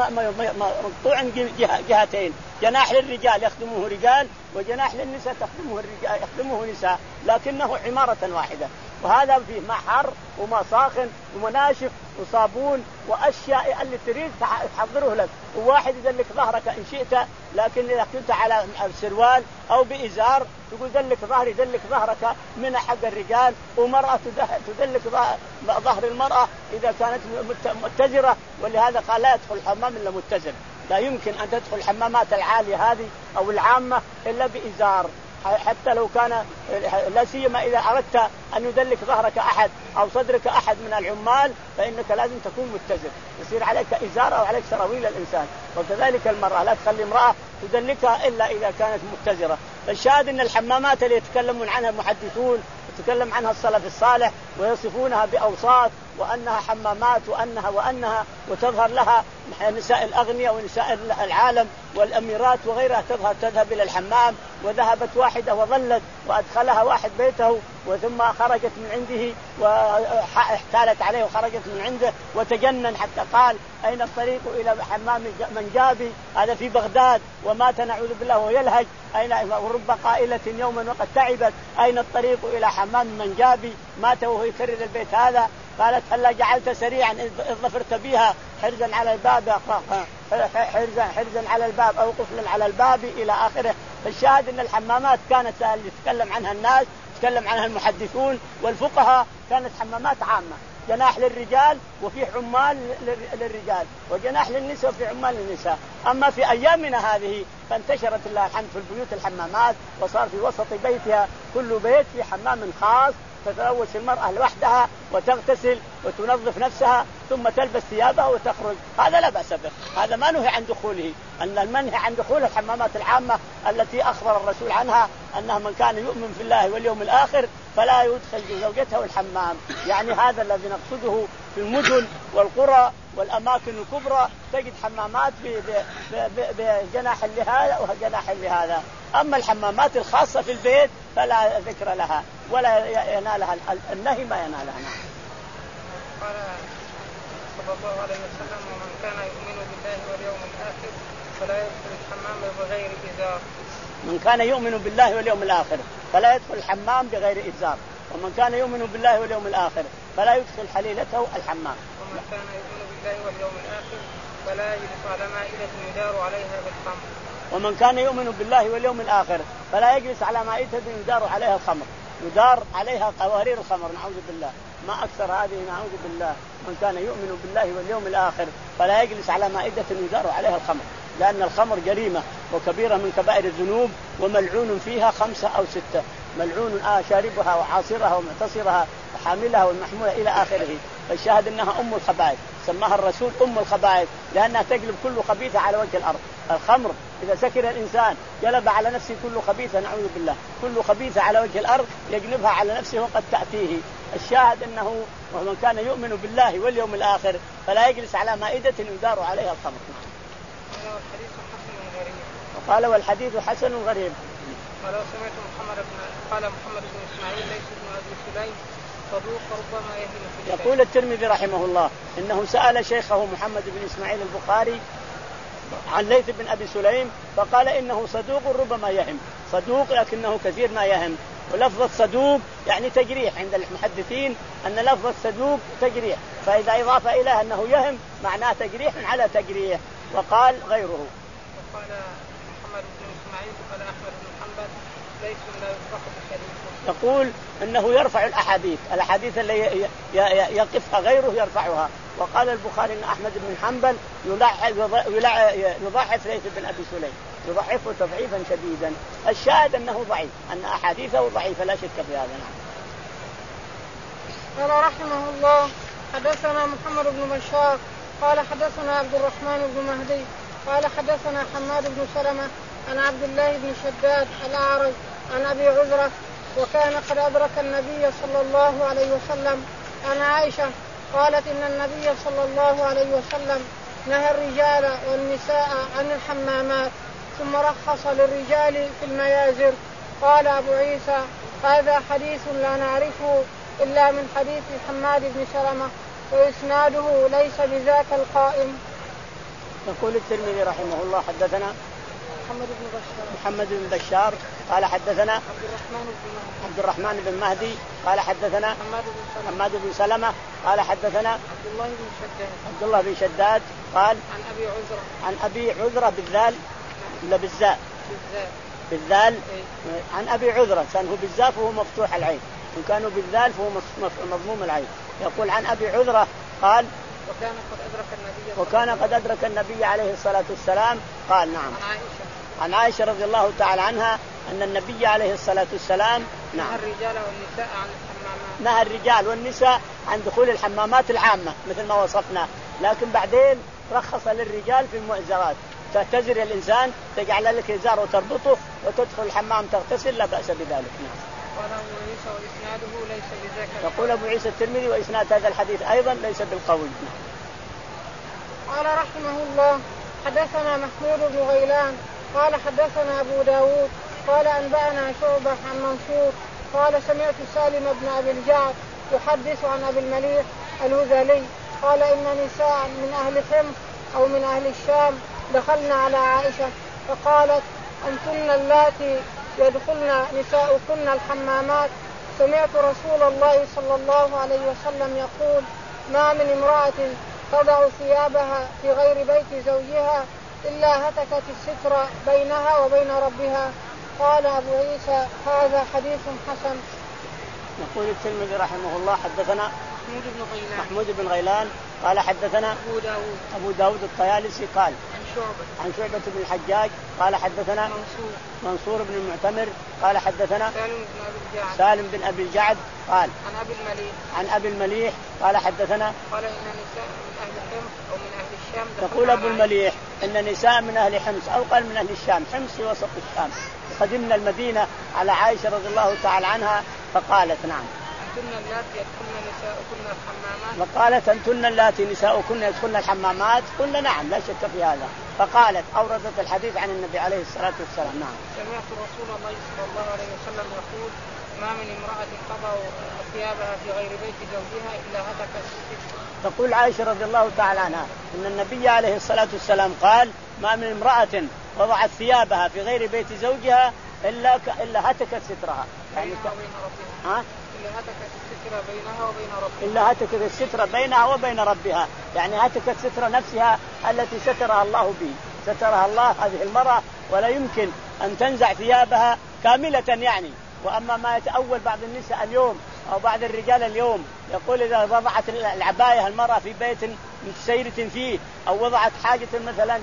مقطوع جهتين، جناح للرجال يخدمه رجال وجناح للنساء تخدمه الرجال يخدمه نساء، لكنه عمارة واحدة. وهذا فيه ما حر وما ساخن ومناشف وصابون وأشياء اللي تريد تحضره لك. وواحد يدلك ظهرك إن شئت، لكن إذا كنت على السروال أو بإزار تقول دلك ظهري دلك ظهرك من حق الرجال، ومرأة تدلك ظهر المرأة إذا كانت متزرة. ولهذا قال لا يدخل الحمام إلا متزر، لا يمكن أن تدخل الحمامات العالية هذه أو العامة إلا بإزار، حتى لو كان لا سيما إذا أردت أن يدلك ظهرك أحد أو صدرك أحد من العمال فإنك لازم تكون متزر، يصير عليك إزار أو عليك سراويل الإنسان. وكذلك المرأة لا تخلي امرأة تدلكها إلا إذا كانت متزرة. فالشاهد أن الحمامات اللي يتكلمون عنها المحدثون يتكلم عنها السلف الصالح ويصفونها بأوصاف وأنها حمامات وأنها وأنها وتظهر لها نساء الأغنياء ونساء العالم والأميرات وغيرها تظهر تذهب إلى الحمام. وذهبت واحدة وظلت وأدخلها واحد بيته وثم خرجت من عنده واحتالت عليه وخرجت من عنده وتجنن حتى قال أين الطريق إلى حمام منجابي، هذا في بغداد، ومات نعوذ بالله وهو يلهج أين ورب قائلة يوما وقد تعبت أين الطريق إلى حمام منجابي، مات وهو يكرر البيت هذا. قالت هلا جعلت سريعا إذ ظفرت بها حرزا على الباب حرزا حرزا على الباب أو قفلا على الباب إلى آخره. فالشاهد أن الحمامات كانت اللي يتكلم عنها الناس يتكلم عنها المحدثون والفقهاء كانت حمامات عامة، جناح للرجال وفي عمال للرجال، وجناح للنساء وفي عمال للنساء. أما في أيامنا هذه فانتشرت الله الحمد في البيوت الحمامات، وصار في وسط بيتها كل بيت في حمام خاص تتلوث المرأة لوحدها وتغتسل وتنظف نفسها ثم تلبس ثيابها وتخرج. هذا لا بأس به، هذا ما نهي عن دخوله. أن المنهي عن دخول الحمامات العامة التي أخبر الرسول عنها أنه من كان يؤمن في الله واليوم الآخر فلا يدخل زوجته الحمام. يعني هذا الذي نقصده في المدن والقرى والأماكن الكبرى تجد حمامات بجناح لهذا وجناح لهذا. أما الحمامات الخاصة في البيت فلا ذكر لها ولا ينالها النهي ما ينالها. قال صلى الله عليه وسلم: ومن كان يؤمن بالله واليوم الآخر فلا يدخل الحمام بغير إزار. من كان يؤمن بالله واليوم الآخر فلا يدخل الحمام بغير إزار. ومن كان يؤمن بالله واليوم الآخر فلا يدخل حليلته الحمام. ومن كان يؤمن بالله واليوم الآخر فلا يجلس على مائدة يدار عليها بالخمر. ومن كان يؤمن بالله واليوم الآخر فلا يجلس على مائدة يدار عليها الخمر، يدار عليها قوارير الخمر، نعوذ بالله، ما أكثر هذه، نعوذ بالله. من كان يؤمن بالله واليوم الآخر فلا يجلس على مائدة يدار عليها الخمر، لأن الخمر جريمة وكبيرة من كبائر الذنوب وملعون فيها خمسة أو ستة، ملعون آه شاربها وعاصرها ومعتصرها وحاملها والمحمولة إلى آخره. فالشاهد أنها أم الخبائث، سماها الرسول أم الخبائث لأنها تقلب كل خبيثة على وجه الأرض. الخمر إذا سكر الإنسان جلب على نفسه كل خبيثة، نعوذ بالله، كل خبيثة على وجه الأرض يجلبها على نفسه وقد تأتيه. الشاهد أنه ومن كان يؤمن بالله واليوم الآخر فلا يجلس على مائدة يدار عليها الخمر. وقال والحديث حسن غريب. ولو سمعت محمد بن قال محمد بن إسماعيل ليس بن أبي سليم صدوق ربما يهم في الشيء. يقول الترمذي رحمه الله إنه سأل شيخه محمد بن إسماعيل البخاري عن ليث بن أبي سليم فقال إنه صدوق ربما يهم، صدوق لكنه كثير ما يهم. ولفظ صدوق يعني تجريح عند المحدثين، أن لفظ صدوق تجريح، فإذا إضاف إليه أنه يهم معناه تجريح على تجريح. وقال غيره. وقال محمد بن إسماعيل قال أحمد بن حنبل ليس لا يفرح بشريك. يقول إنه يرفع الأحاديث، الأحاديث اللي يقفها غيره يرفعها. وقال البخاري إن أحمد بن حنبل يضعف ليث بن أبي سليم، يضعفه تضعيفا شديدا. الشاهد أنه ضعيف، أن أحاديثه ضعيفة لا شك في هذا. نعم. قال رحمه الله: حدثنا محمد بن بشار قال حدثنا عبد الرحمن بن مهدي قال حدثنا حماد بن سلمة عن عبد الله بن شداد الأعرج عن أبي عذرة وكان قد أدرك النبي صلى الله عليه وسلم عن عائشة قالت إن النبي صلى الله عليه وسلم نهى الرجال والنساء عن الحمامات ثم رخص للرجال في الميازر. قال أبو عيسى: هذا حديث لا نعرفه إلا من حديث حماد بن سلمة وإسناده ليس بذاك القائم. يقول الترمذي رحمه الله: حدثنا محمد بن بشار محمد بن بشار قال حدثنا عبد الرحمن بن مهدي عبد الرحمن بن مهدي قال حدثنا حماد بن سلمة حماد بن سلمة قال حدثنا عبد الله بن شداد عبد الله بن شداد قال عن أبي عذرة عن أبي عذرة بالذال ولا بالزاء؟ بالذال بالذال عن أبي عذرة، كان هو بالزاء فهو مفتوح العين، وإن كانوا بالذال فهو مضموم العين. يقول عن أبي عذرة قال وكان قد أدرك النبي وكان قد أدرك النبي عليه الصلااة والسلام قال نعم عن عائشة عن عائشة رضي الله تعالى عنها أن النبي عليه الصلاة والسلام نهى الرجال والنساء عن الحمامات، نهى الرجال والنساء عن دخول الحمامات العامة مثل ما وصفنا، لكن بعدين رخص للرجال في المؤزرات، تعتذر الإنسان تجعل لك إزار وتربطه وتدخل الحمام تغتسل لا بأس بذلك. نعم. قال أبو عيسى وإسناده ليس بذاك. يقول أبو عيسى الترمذي وإسناد هذا الحديث أيضا ليس بالقوي. قال رحمه الله: حدثنا محمود بن غيلان قال حدثنا أبو داود قال أنبأنا شعبة عن منصور قال سمعت سالم بن أبي الجعد يحدث عن أبي المليح الهذلي قال إن نساء من أهل حمص أو من أهل الشام دخلنا على عائشة فقالت: أنتن اللاتي يدخلن نساؤكن الحمامات. سمعت رسول الله صلى الله عليه وسلم يقول: ما من امرأة تضع ثيابها في غير بيت زوجها إلا هتكت الستر بينها وبين ربها. قال أبو عيسى: هذا حديث حسن. يقول الترمذي رحمه الله: حدثنا محمود بن غيلان محمود بن غيلان قال حدثنا أبو داود أبو داود الطيالسي قال عن شعبة عن شعبة بن الحجاج قال حدثنا منصور منصور بن المعتمر قال حدثنا سالم بن أبي الجعد سالم بن أبي الجعد قال عن أبي المليح عن أبي المليح قال حدثنا قال إن نساء من أهل حمص أو من أهل الشام يقول أبو المليح إن نساء من أهل حمص أو قال من أهل الشام، حمص في وسط الشام، قدمنا المدينة على عائشة رضي الله تعالى عنها فقالت نعم أنتن اللاتي يدخلن نساؤكن الحمامات فقالت أنتن اللاتي نساؤكن يدخلن الحمامات قلنا نعم لا شك في هذا. فقالت أوردت الحديث عن النبي عليه الصلاة والسلام. نعم سمعت رسول الله صلى الله عليه وسلم يقول ما من امرأة تضع ثيابها في غير بيت زوجها إلا هتكت الستر. تقول عائشة رضي الله تعالى عنها إن النبي عليه الصلاة والسلام قال ما من امرأة وضعت ثيابها في غير بيت زوجها إلا ك... إلا هتكت سترها يعني بينها وبين ربها. ها؟ إلا هتكت الستر بينها وبين ربها. إلا هتكت الستر بينها وبين ربها، يعني هتكت ستر نفسها التي سترها الله به، سترها الله هذه المرأة ولا يمكن أن تنزع ثيابها كاملة يعني. وأما ما يتأول بعض النساء اليوم أو بعض الرجال اليوم يقول إذا وضعت العباية المرأة في بيت متسيرة فيه أو وضعت حاجة مثلا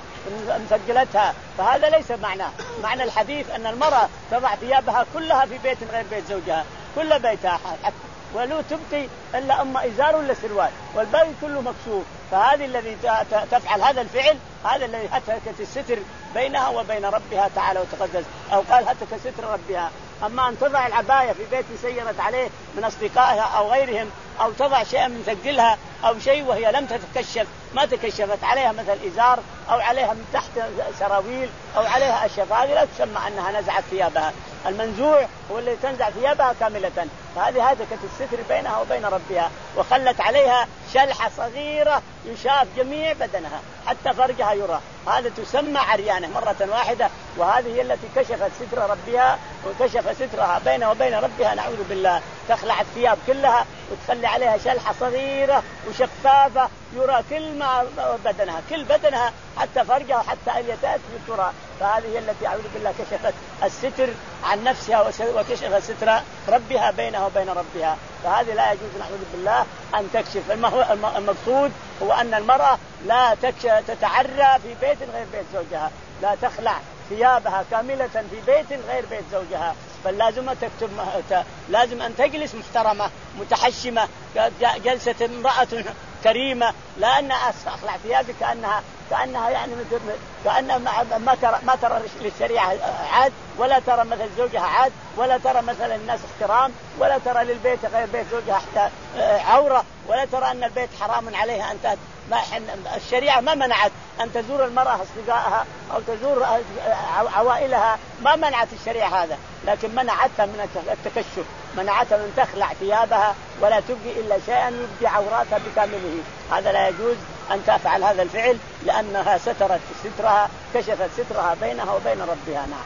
مثقلتها فهذا ليس معناه. معنى الحديث أن المرأة تضع ثيابها كلها في بيت غير بيت زوجها، كل بيتها ولو تبقي إلا أما إزار ولا سروال والباقي كله مكسور. فهذه الذي تفعل هذا الفعل هذا الذي هتكت الستر بينها وبين ربها تعالى وتقدس، أو قال هتك ستر ربها. أما أن تضع العباية في بيت سيرت عليه من أصدقائها أو غيرهم أو تضع شيئا من ثقلها أو شيء وهي لم تتكشف ما تكشفت عليها مثل إزار أو عليها من تحت سراويل أو عليها أشياء هذه لا تسمى أنها نزعت ثيابها. المنزوع هو الذي تنزع ثيابها كاملة. فهذه هتكت الستر بينها وبين ربها وخلت عليها شلحة صغيرة يشاف جميع بدنها حتى فرجها يرى، هذا تسمى عريانة مرة واحدة. وهذه هي التي كشفت ستر ربها وكشف سترها بينها وبين ربها نعوذ بالله. تخلع الثياب كلها وتخلي عليها شلحة صغيرة وشفافة يرى كل ما بدنها كل بدنها حتى فرجها حتى اليتات ترى. فهذه هي التي أعوذ بالله كشفت الستر عن نفسها وكشفت ستر ربها بينها وبين ربها. فهذه لا يجوز نعوذ بالله أن تكشف. المقصود هو أن المرأة لا تتعرى في بيت غير بيت زوجها، لا تخلع ثيابها كاملة في بيت غير بيت زوجها، بل لازم تكتب لازم أن تجلس محترمة متحشمة جلسة امرأة كريمة، لا أن أخلع ثيابي كأنها كأنها يعني كأنها ما ترى ما ترى للشريعة عاد ولا ترى مثل زوجها عاد ولا ترى مثل الناس احترام ولا ترى للبيت غير بيت زوجها حتى عورة ولا ترى أن البيت حرام عليها أن ما الشريعة ما منعت أن تزور المرأة أصدقائها أو تزور عوائلها، ما منعت الشريعة هذا، لكن منعتها من التكشف، منعتها من تخلع ثيابها ولا تبقي إلا شيئا يبدي عوراتها بكامله. هذا لا يجوز أن تفعل هذا الفعل لأنها سترت سترها كشفت سترها بينها وبين ربها. نعم.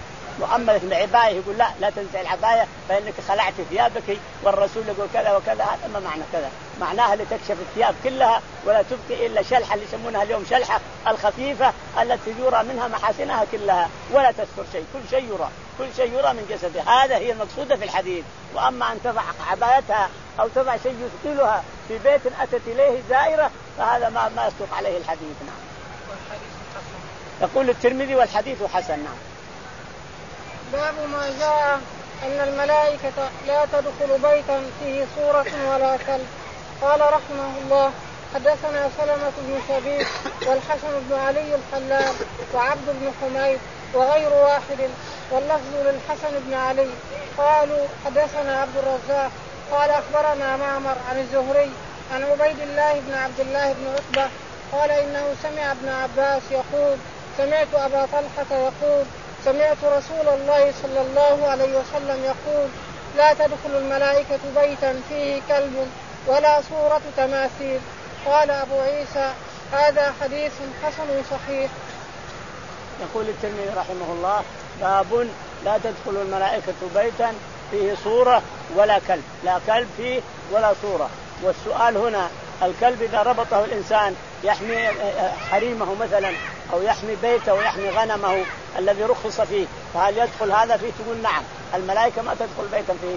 وأما العباية يقول لا لا تنزع العباية فإنك خلعت ثيابك والرسول يقول كذا وكذا، هذا ما معنى كذا، معناها لتكشف الثياب كلها ولا تبقي إلا شلحة اللي يسمونها اليوم شلحة الخفيفة التي يرى منها محاسنها كلها ولا تستر شيء، كل شيء يرى كل شيء يرى من جسدها. هذا هي المقصودة في الحديث. وأما أن تضع عبايتها أو تضع شيء يثقلها في بيت أتت إليه زائرة فهذا ما ما يصدق عليه الحديث. نعم. يقول الترمذي والحديث حسن. نعم. باب ما جاء أن الملائكة لا تدخل بيتا فيه صورة ولا كلب. قال رحمه الله حدثنا سلمة بن شبيب والحسن بن علي الحلال وعبد بن حميد وغير واحد واللفظ للحسن بن علي قالوا حدثنا عبد الرزاق قال أخبرنا معمر عن الزهري عن عبيد الله بن عبد الله بن عتبة قال إنه سمع ابن عباس يقول سمعت أبا طلحة يقول سمعت رسول الله صلى الله عليه وسلم يقول لا تدخل الملائكة بيتا فيه كلب ولا صورة تماثيل. قال أبو عيسى هذا حديث حسن صحيح. يقول الترمذي رحمه الله باب لا تدخل الملائكة بيتا فيه صورة ولا كلب، لا كلب فيه ولا صورة. والسؤال هنا الكلب إذا ربطه الإنسان يحمي حريمه مثلا أو يحمي بيته ويحمي غنمه الذي رخص فيه فهل يدخل هذا فيه؟ تقول نعم، الملائكة ما تدخل بيتا فيه كلب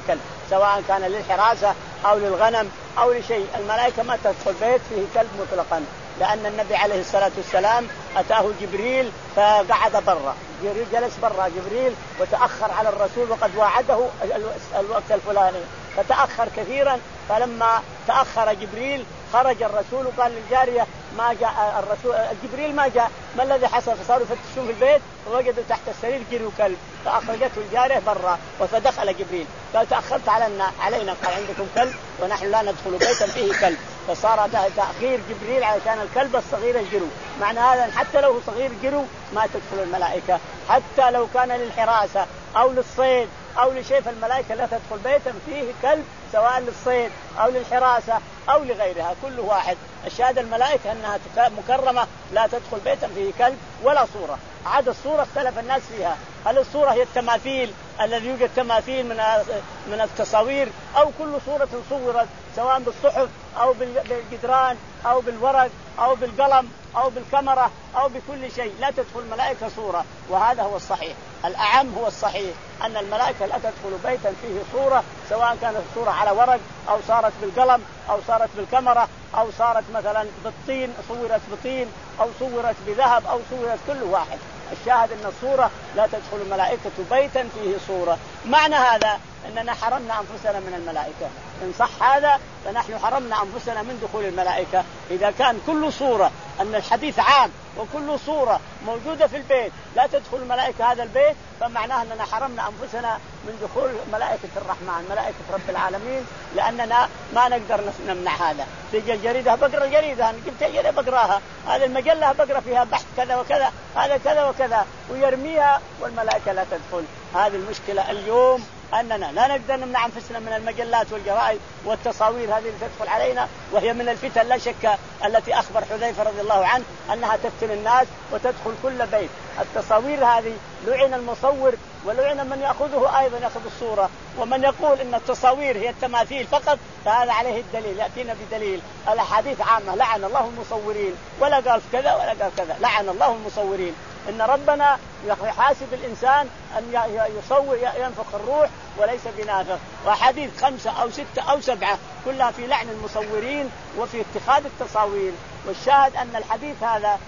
سواء كان للحراسة أو للغنم أو لشيء. الملائكة ما تدخل بيت فيه كلب مطلقا، لأن النبي عليه الصلاة والسلام أتاه جبريل فقعد برا، جلس برا جبريل وتأخر على الرسول وقد وعده الوقت الفلاني فتأخر كثيرا، فلما تأخر جبريل خرج الرسول وقال للجارية ما جاء الرسول جبريل ما جاء، ما الذي حصل؟ فصاروا يفتشون في البيت ووجدوا تحت السرير جري كلب، فأخرجته الجارية برا فدخل جبريل قال تأخرت علينا علينا قال عندكم كلب ونحن لا ندخل بيتا فيه كلب، فصار تأخير جبريل علشان الكلب الصغير الجرو. معنى هذا حتى لو صغير جرو ما تدخل الملائكة، حتى لو كان للحراسة أو للصيد أو لشيء فالملائكة لا تدخل بيتا فيه كلب سواء للصيد أو للحراسة أو لغيرها، كل واحد. الشهادة الملائكة أنها مكرمة لا تدخل بيتا فيه كلب ولا صورة. عاد الصورة اختلف الناس فيها، هل الصورة هي التماثيل الذي يوجد تماثيل من من التصاوير أو كل صورة صورت سواء بالصحف أو بالجدران أو بالورق أو بالقلم أو بالكاميرا أو بكل شيء لا تدخل الملائكة صورة. وهذا هو الصحيح، الأعم هو الصحيح أن الملائكة لا تدخل بيتا فيه صورة سواء كانت الصورة على ورق أو صارت بالقلم أو صارت بالكاميرا أو صارت مثلا بالطين صورت بطين أو صورت بذهب أو صورت كل واحد. الشاهد أن الصورة لا تدخل الملائكة بيتا فيه صورة. معنى هذا أننا حرمنا أنفسنا من الملائكة، إن صح هذا فنحن حرمنا أنفسنا من دخول الملائكة. إذا كان كل صورة أن الحديث عام وكل صورة موجودة في البيت لا تدخل الملائكة هذا البيت فمعناه أننا حرمنا أنفسنا من دخول ملائكة الرحمن ملائكة رب العالمين، لأننا ما نقدر نمنع هذا. تيجي الجريدة بقرأ الجريدة جبت جريدة بقراها، هذه المجلة بقرأ فيها بحث كذا وكذا هذا كذا وكذا ويرميها والملائكة لا تدخل. هذه المشكلة اليوم أننا لا نقدر نمنع أنفسنا من المجلات والجرائد والتصاوير هذه اللي تدخل علينا، وهي من الفتن لا شك التي أخبر حذيفة رضي الله عنه أنها تفتن الناس وتدخل كل بيت. التصاوير هذه لعن المصور ولعن من يأخذه أيضا يأخذ الصورة، ومن يقول إن التصاوير هي التماثيل فقط فهذا عليه الدليل، يأتينا بدليل. الأحاديث عامة لعن الله المصورين ولا قال كذا ولا قال كذا، لعن الله المصورين. إن ربنا يحاسب الإنسان أن يصور ينفخ الروح وليس بنافخ. وحديث خمسة أو ستة أو سبعة كلها في لعن المصورين وفي اتخاذ التصاوير. والشاهد أن الحديث هذا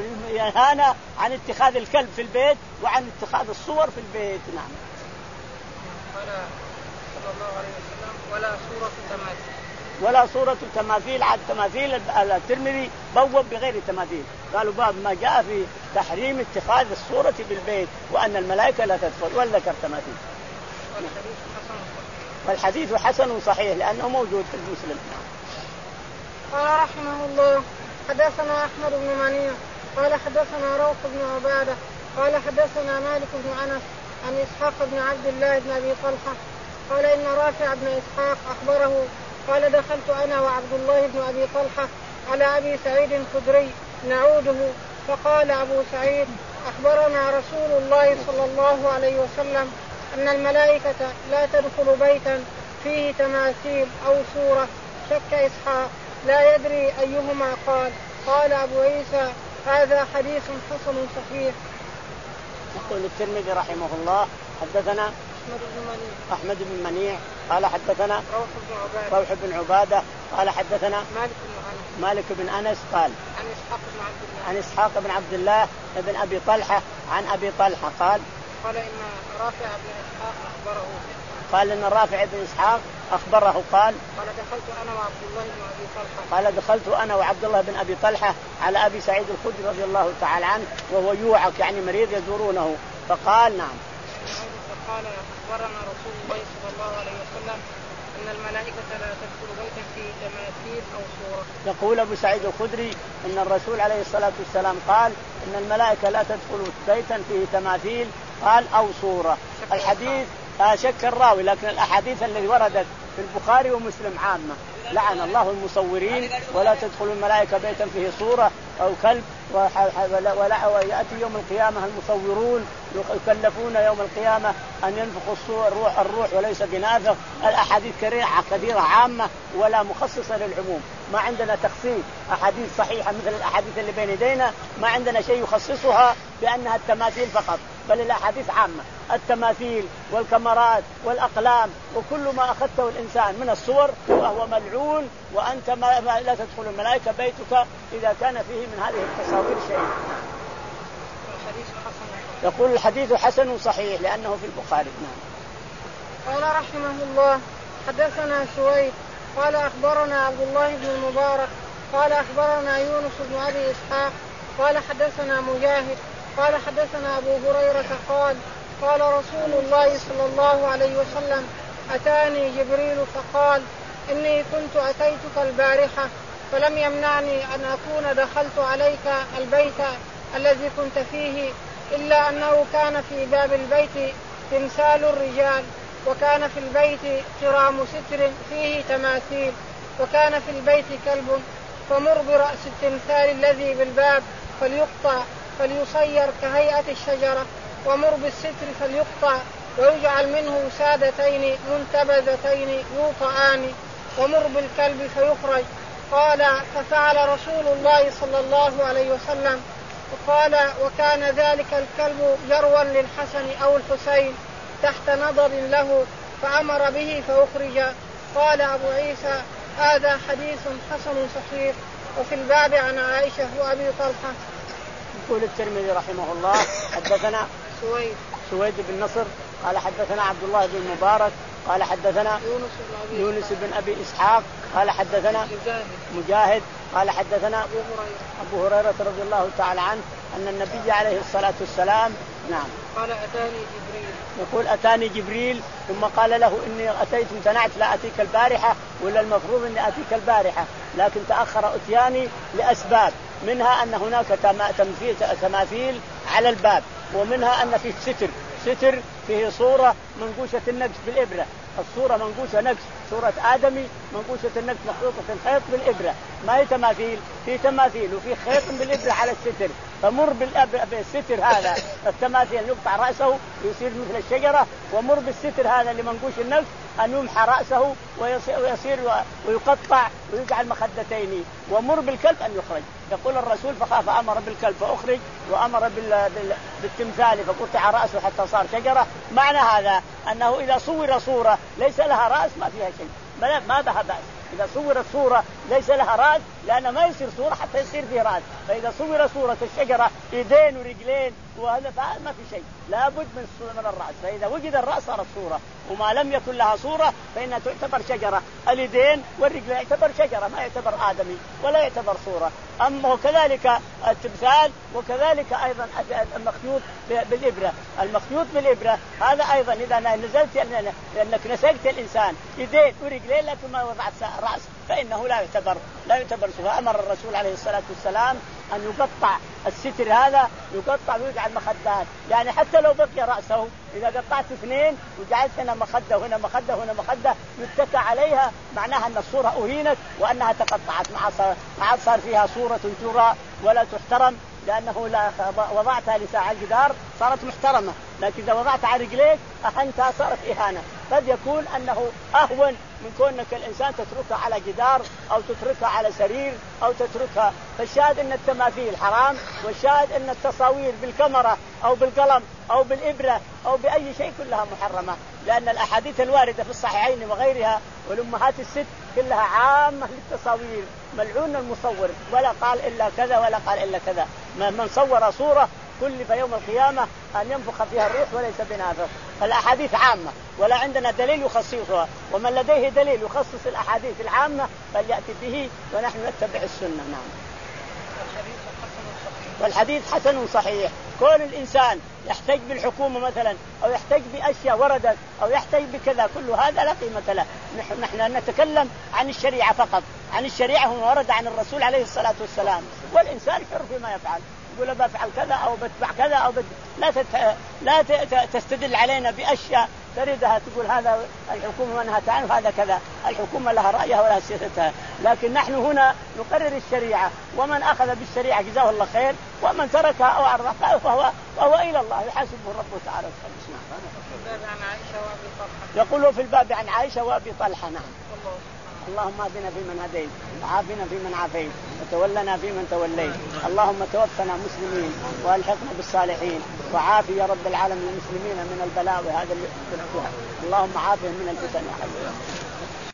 ينهانا عن اتخاذ الكلب في البيت وعن اتخاذ الصور في البيت. نعم. قال صلى الله عليه وسلم ولا صورة تماثيل ولا صورة تماثيل. عاد تماثيل الترمذي بوب بغير تماثيل، قالوا باب ما جاء في تحريم اتخاذ الصورة بالبيت وأن الملائكة لا تدخل ولا ذكر تماثيل. والحديث حسن صحيح لأنه موجود في المسلم. قال رحمه الله حدثنا أحمد بن منيع قال حدثنا روح بن عبادة قال حدثنا مالك بن أنس عن إسحاق بن عبد الله بن أبي طلحة قال إن رافع بن إسحاق أخبره قال دخلت أنا وعبد الله بن أبي طلحة على أبي سعيد الخدري نعوده فقال أبو سعيد أخبرنا رسول الله صلى الله عليه وسلم أن الملائكة لا تدخل بيتا فيه تماثيل أو صورة. شك إسحاق لا يدري أيهما قال. قال أبو عيسى هذا حديث حسن صحيح. يقول الترمذي رحمه الله حدثنا أحمد بن منيع أحمد بن منيع قال حدثنا روح بن عبادة روح بن عبادة قال حدثنا مالك بن أنس مالك بن أنس قال عن إسحاق بن عبد الله عن إسحاق بن عبد الله بن أبي طلحة عن أبي طلحة قال قال إن رافع بن إسحاق أخبره قال إن رافع بن إسحاق أخبره قال قال دخلت أنا وعبد الله بن أبي طلحة قال دخلت أنا وعبد الله بن أبي طلحة على أبي سعيد الخدري رضي الله تعالى عنه وهو يوعك يعني مريض يزورونه فقال نعم قال أخبرنا رسول الله صلى الله عليه وسلم أن الملائكة لا تدخل بيتا فيه تماثيل أو صورة. يقول أبو سعيد الخدري أن الرسول عليه الصلاة والسلام قال أن الملائكة لا تدخل بيتا فيه تماثيل قال أو صورة. الحديث شك الراوي لكن الأحاديث التي وردت في البخاري ومسلم عامة. لعن الله المصورين ولا تدخل الملائكة بيتا فيه صورة أو كلب ويأتي يوم القيامة المصورون يكلفون يوم القيامة أن ينفخوا الروح الروح وليس بنافخ. الأحاديث كثيرة عامة ولا مخصصة للعموم. ما عندنا تخصيص أحاديث صحيحة مثل الأحاديث اللي بين يدينا، ما عندنا شيء يخصصها بأنها التماثيل فقط. بل الأحاديث عامة، التماثيل والكمرات والأقلام وكل ما أخذته الإنسان من الصور وهو ملعون، وأنت ما لا تدخل الملائكة بيتك إذا كان فيه من هذه التصاوير شيء. يقول الحديث حسن صحيح لأنه في البخاري. قال رحمه الله حدثنا سويد قال أخبرنا عبد الله بن المبارك قال أخبرنا يونس بن أبي إسحاق قال حدثنا مجاهد قال حدثنا أبو هريرة قال قال رسول الله صلى الله عليه وسلم أتاني جبريل فقال إني كنت أتيتك البارحة فلم يمنعني أن أكون دخلت عليك البيت الذي كنت فيه إلا أنه كان في باب البيت تمثال الرجال، وكان في البيت خرام ستر فيه تماثيل، وكان في البيت كلب، فمر برأس التمثال الذي بالباب فليقطع فليصير كهيئة الشجرة، ومر بالستر فليقطع ويجعل منه سادتين منتبذتين يوطآن، ومر بالكلب فيخرج. قال ففعل رسول الله صلى الله عليه وسلم. قال وكان ذلك الكلب جروا للحسن أو الحسين تحت نظر له فأمر به فأخرج. قال أبو عيسى هذا حديث حسن صحيح. وفي الباب عن عائشة وأبي طلحة. يقول الترمذي رحمه الله حدثنا سويد سويد بن نصر قال حدثنا عبد الله بن المبارك قال حدثنا يونس بن أبي, يونس بن أبي إسحاق قال حدثنا مجاهد, مجاهد قال حدثنا أبو هريرة, أبو هريرة رضي الله تعالى عنه أن النبي عليه الصلاة والسلام نعم قال أتاني جبريل. يقول أتاني جبريل ثم قال له إني أتيت امتنعت لا أتيك البارحة، ولا المفروض إني أتيك البارحة لكن تأخر أتياني لأسباب، منها أن هناك تماثيل على الباب، ومنها أن فيه ستر ستر فيه صورة منقوشة النقش بالإبرة، الصورة منقوشة نقش صورة آدمي منقوشة النقش مخلوطة الخيط بالإبرة، ما هي تماثيل، في تماثيل وفي خيط بالإبرة على الستر، فمر بالستر هذا التماثيل يقطع رأسه ويصير مثل الشجرة، ومر بالستر هذا اللي منقوش النقش أن يمحى رأسه ويصير ويقطع ويجعل مخدتين، ومر بالكلب أن يخرج. يقول الرسول فخاف أمر بالكلب فأخرج، وأمر بالتمثال فقطع رأسه حتى صار شجرة. معنى هذا أنه إذا صور صورة ليس لها رأس ما فيها شيء، ما بها بأس. إذا صورت صورة ليس لها رأس لأن ما يصير صورة حتى يصير فيه رأس، فإذا صور صورة الشجرة يدين ورجلين وهذا ما في شيء، لابد من من الرأس، فإذا وجد الرأس صارت صورة، وما لم يكن لها صورة فإنها تعتبر شجرة، اليدين والرجلين يعتبر شجرة ما يعتبر آدمي ولا يعتبر صورة. أما كذلك التمثال وكذلك أيضا المخيوط بالإبرة، المخيوط بالإبرة هذا أيضا إذا نزلت لأنك نسجت الإنسان يدين ورجلين لكن ما وضعت رأس فإنه لا يعتبر لا يعتبر صورة. أمر الرسول عليه الصلاة والسلام أن يقطع الستر هذا، يقطع ويجعل مخدات، يعني حتى لو بقي رأسه إذا قطعت اثنين وجعلت هنا مخدة وهنا مخدة وهنا مخدة يتكى عليها معناها أن الصورة أهينت وأنها تقطعت، ما عاد صار فيها صورة ترى ولا تحترم، لأنه لا وضعتها لساعة الجدار صارت محترمة، لكن إذا وضعتها على رجليك أهنتها صارت إهانة. قد يكون أنه أهون من كونك الإنسان تتركها على جدار أو تتركها على سرير أو تتركها. فالشاهد أن التماثيل حرام، والشاهد أن التصاوير بالكاميرا أو بالقلم أو بالإبرة أو بأي شيء كلها محرمة، لأن الأحاديث الواردة في الصحيحين وغيرها والأمهات الست كلها عامة للتصاوير، ملعون المصور ولا قال إلا كذا ولا قال إلا كذا. من صور صورة كلف يوم القيامة أن ينفخ فيها الروح وليس بنافخ. الأحاديث عامة ولا عندنا دليل يخصصها، ومن لديه دليل يخصص الأحاديث العامة فليأتي به ونحن نتبع السنة. نعم. والحديث حسن صحيح. كون الإنسان يحتج بالحكومة مثلا أو يحتج بأشياء وردت أو يحتج بكذا كل هذا لا قيمة له. نحن نتكلم عن الشريعة فقط، عن الشريعة هو ورد عن الرسول عليه الصلاة والسلام، والإنسان حر فيما يفعل، يقول بفعل كذا أو بتبع كذا أو بت... لا تت... لا ت... تستدل علينا بأشياء تريدها تقول هذا الحكومة منها تعرف هذا كذا، الحكومة لها رأيها ولها سياستها، لكن نحن هنا نقرر الشريعة، ومن أخذ بالشريعة جزاه الله خير، ومن تركها أو أعرضها فهو فهو إلى الله يحاسبه ربه تعالى. عن عائشة وأبي طلحة. يقولوا في الباب عن عائشة وأبي طلحة. نعم. اللهم اهدنا فيمن هديت وعافنا فيمن عافيت وتولنا فيمن توليت. اللهم توفنا مسلمين والحقنا بالصالحين وعافي يا رب العالمين المسلمين من البلاء وهذا اللي اللهم عافهم من الفتن يا حبيبي.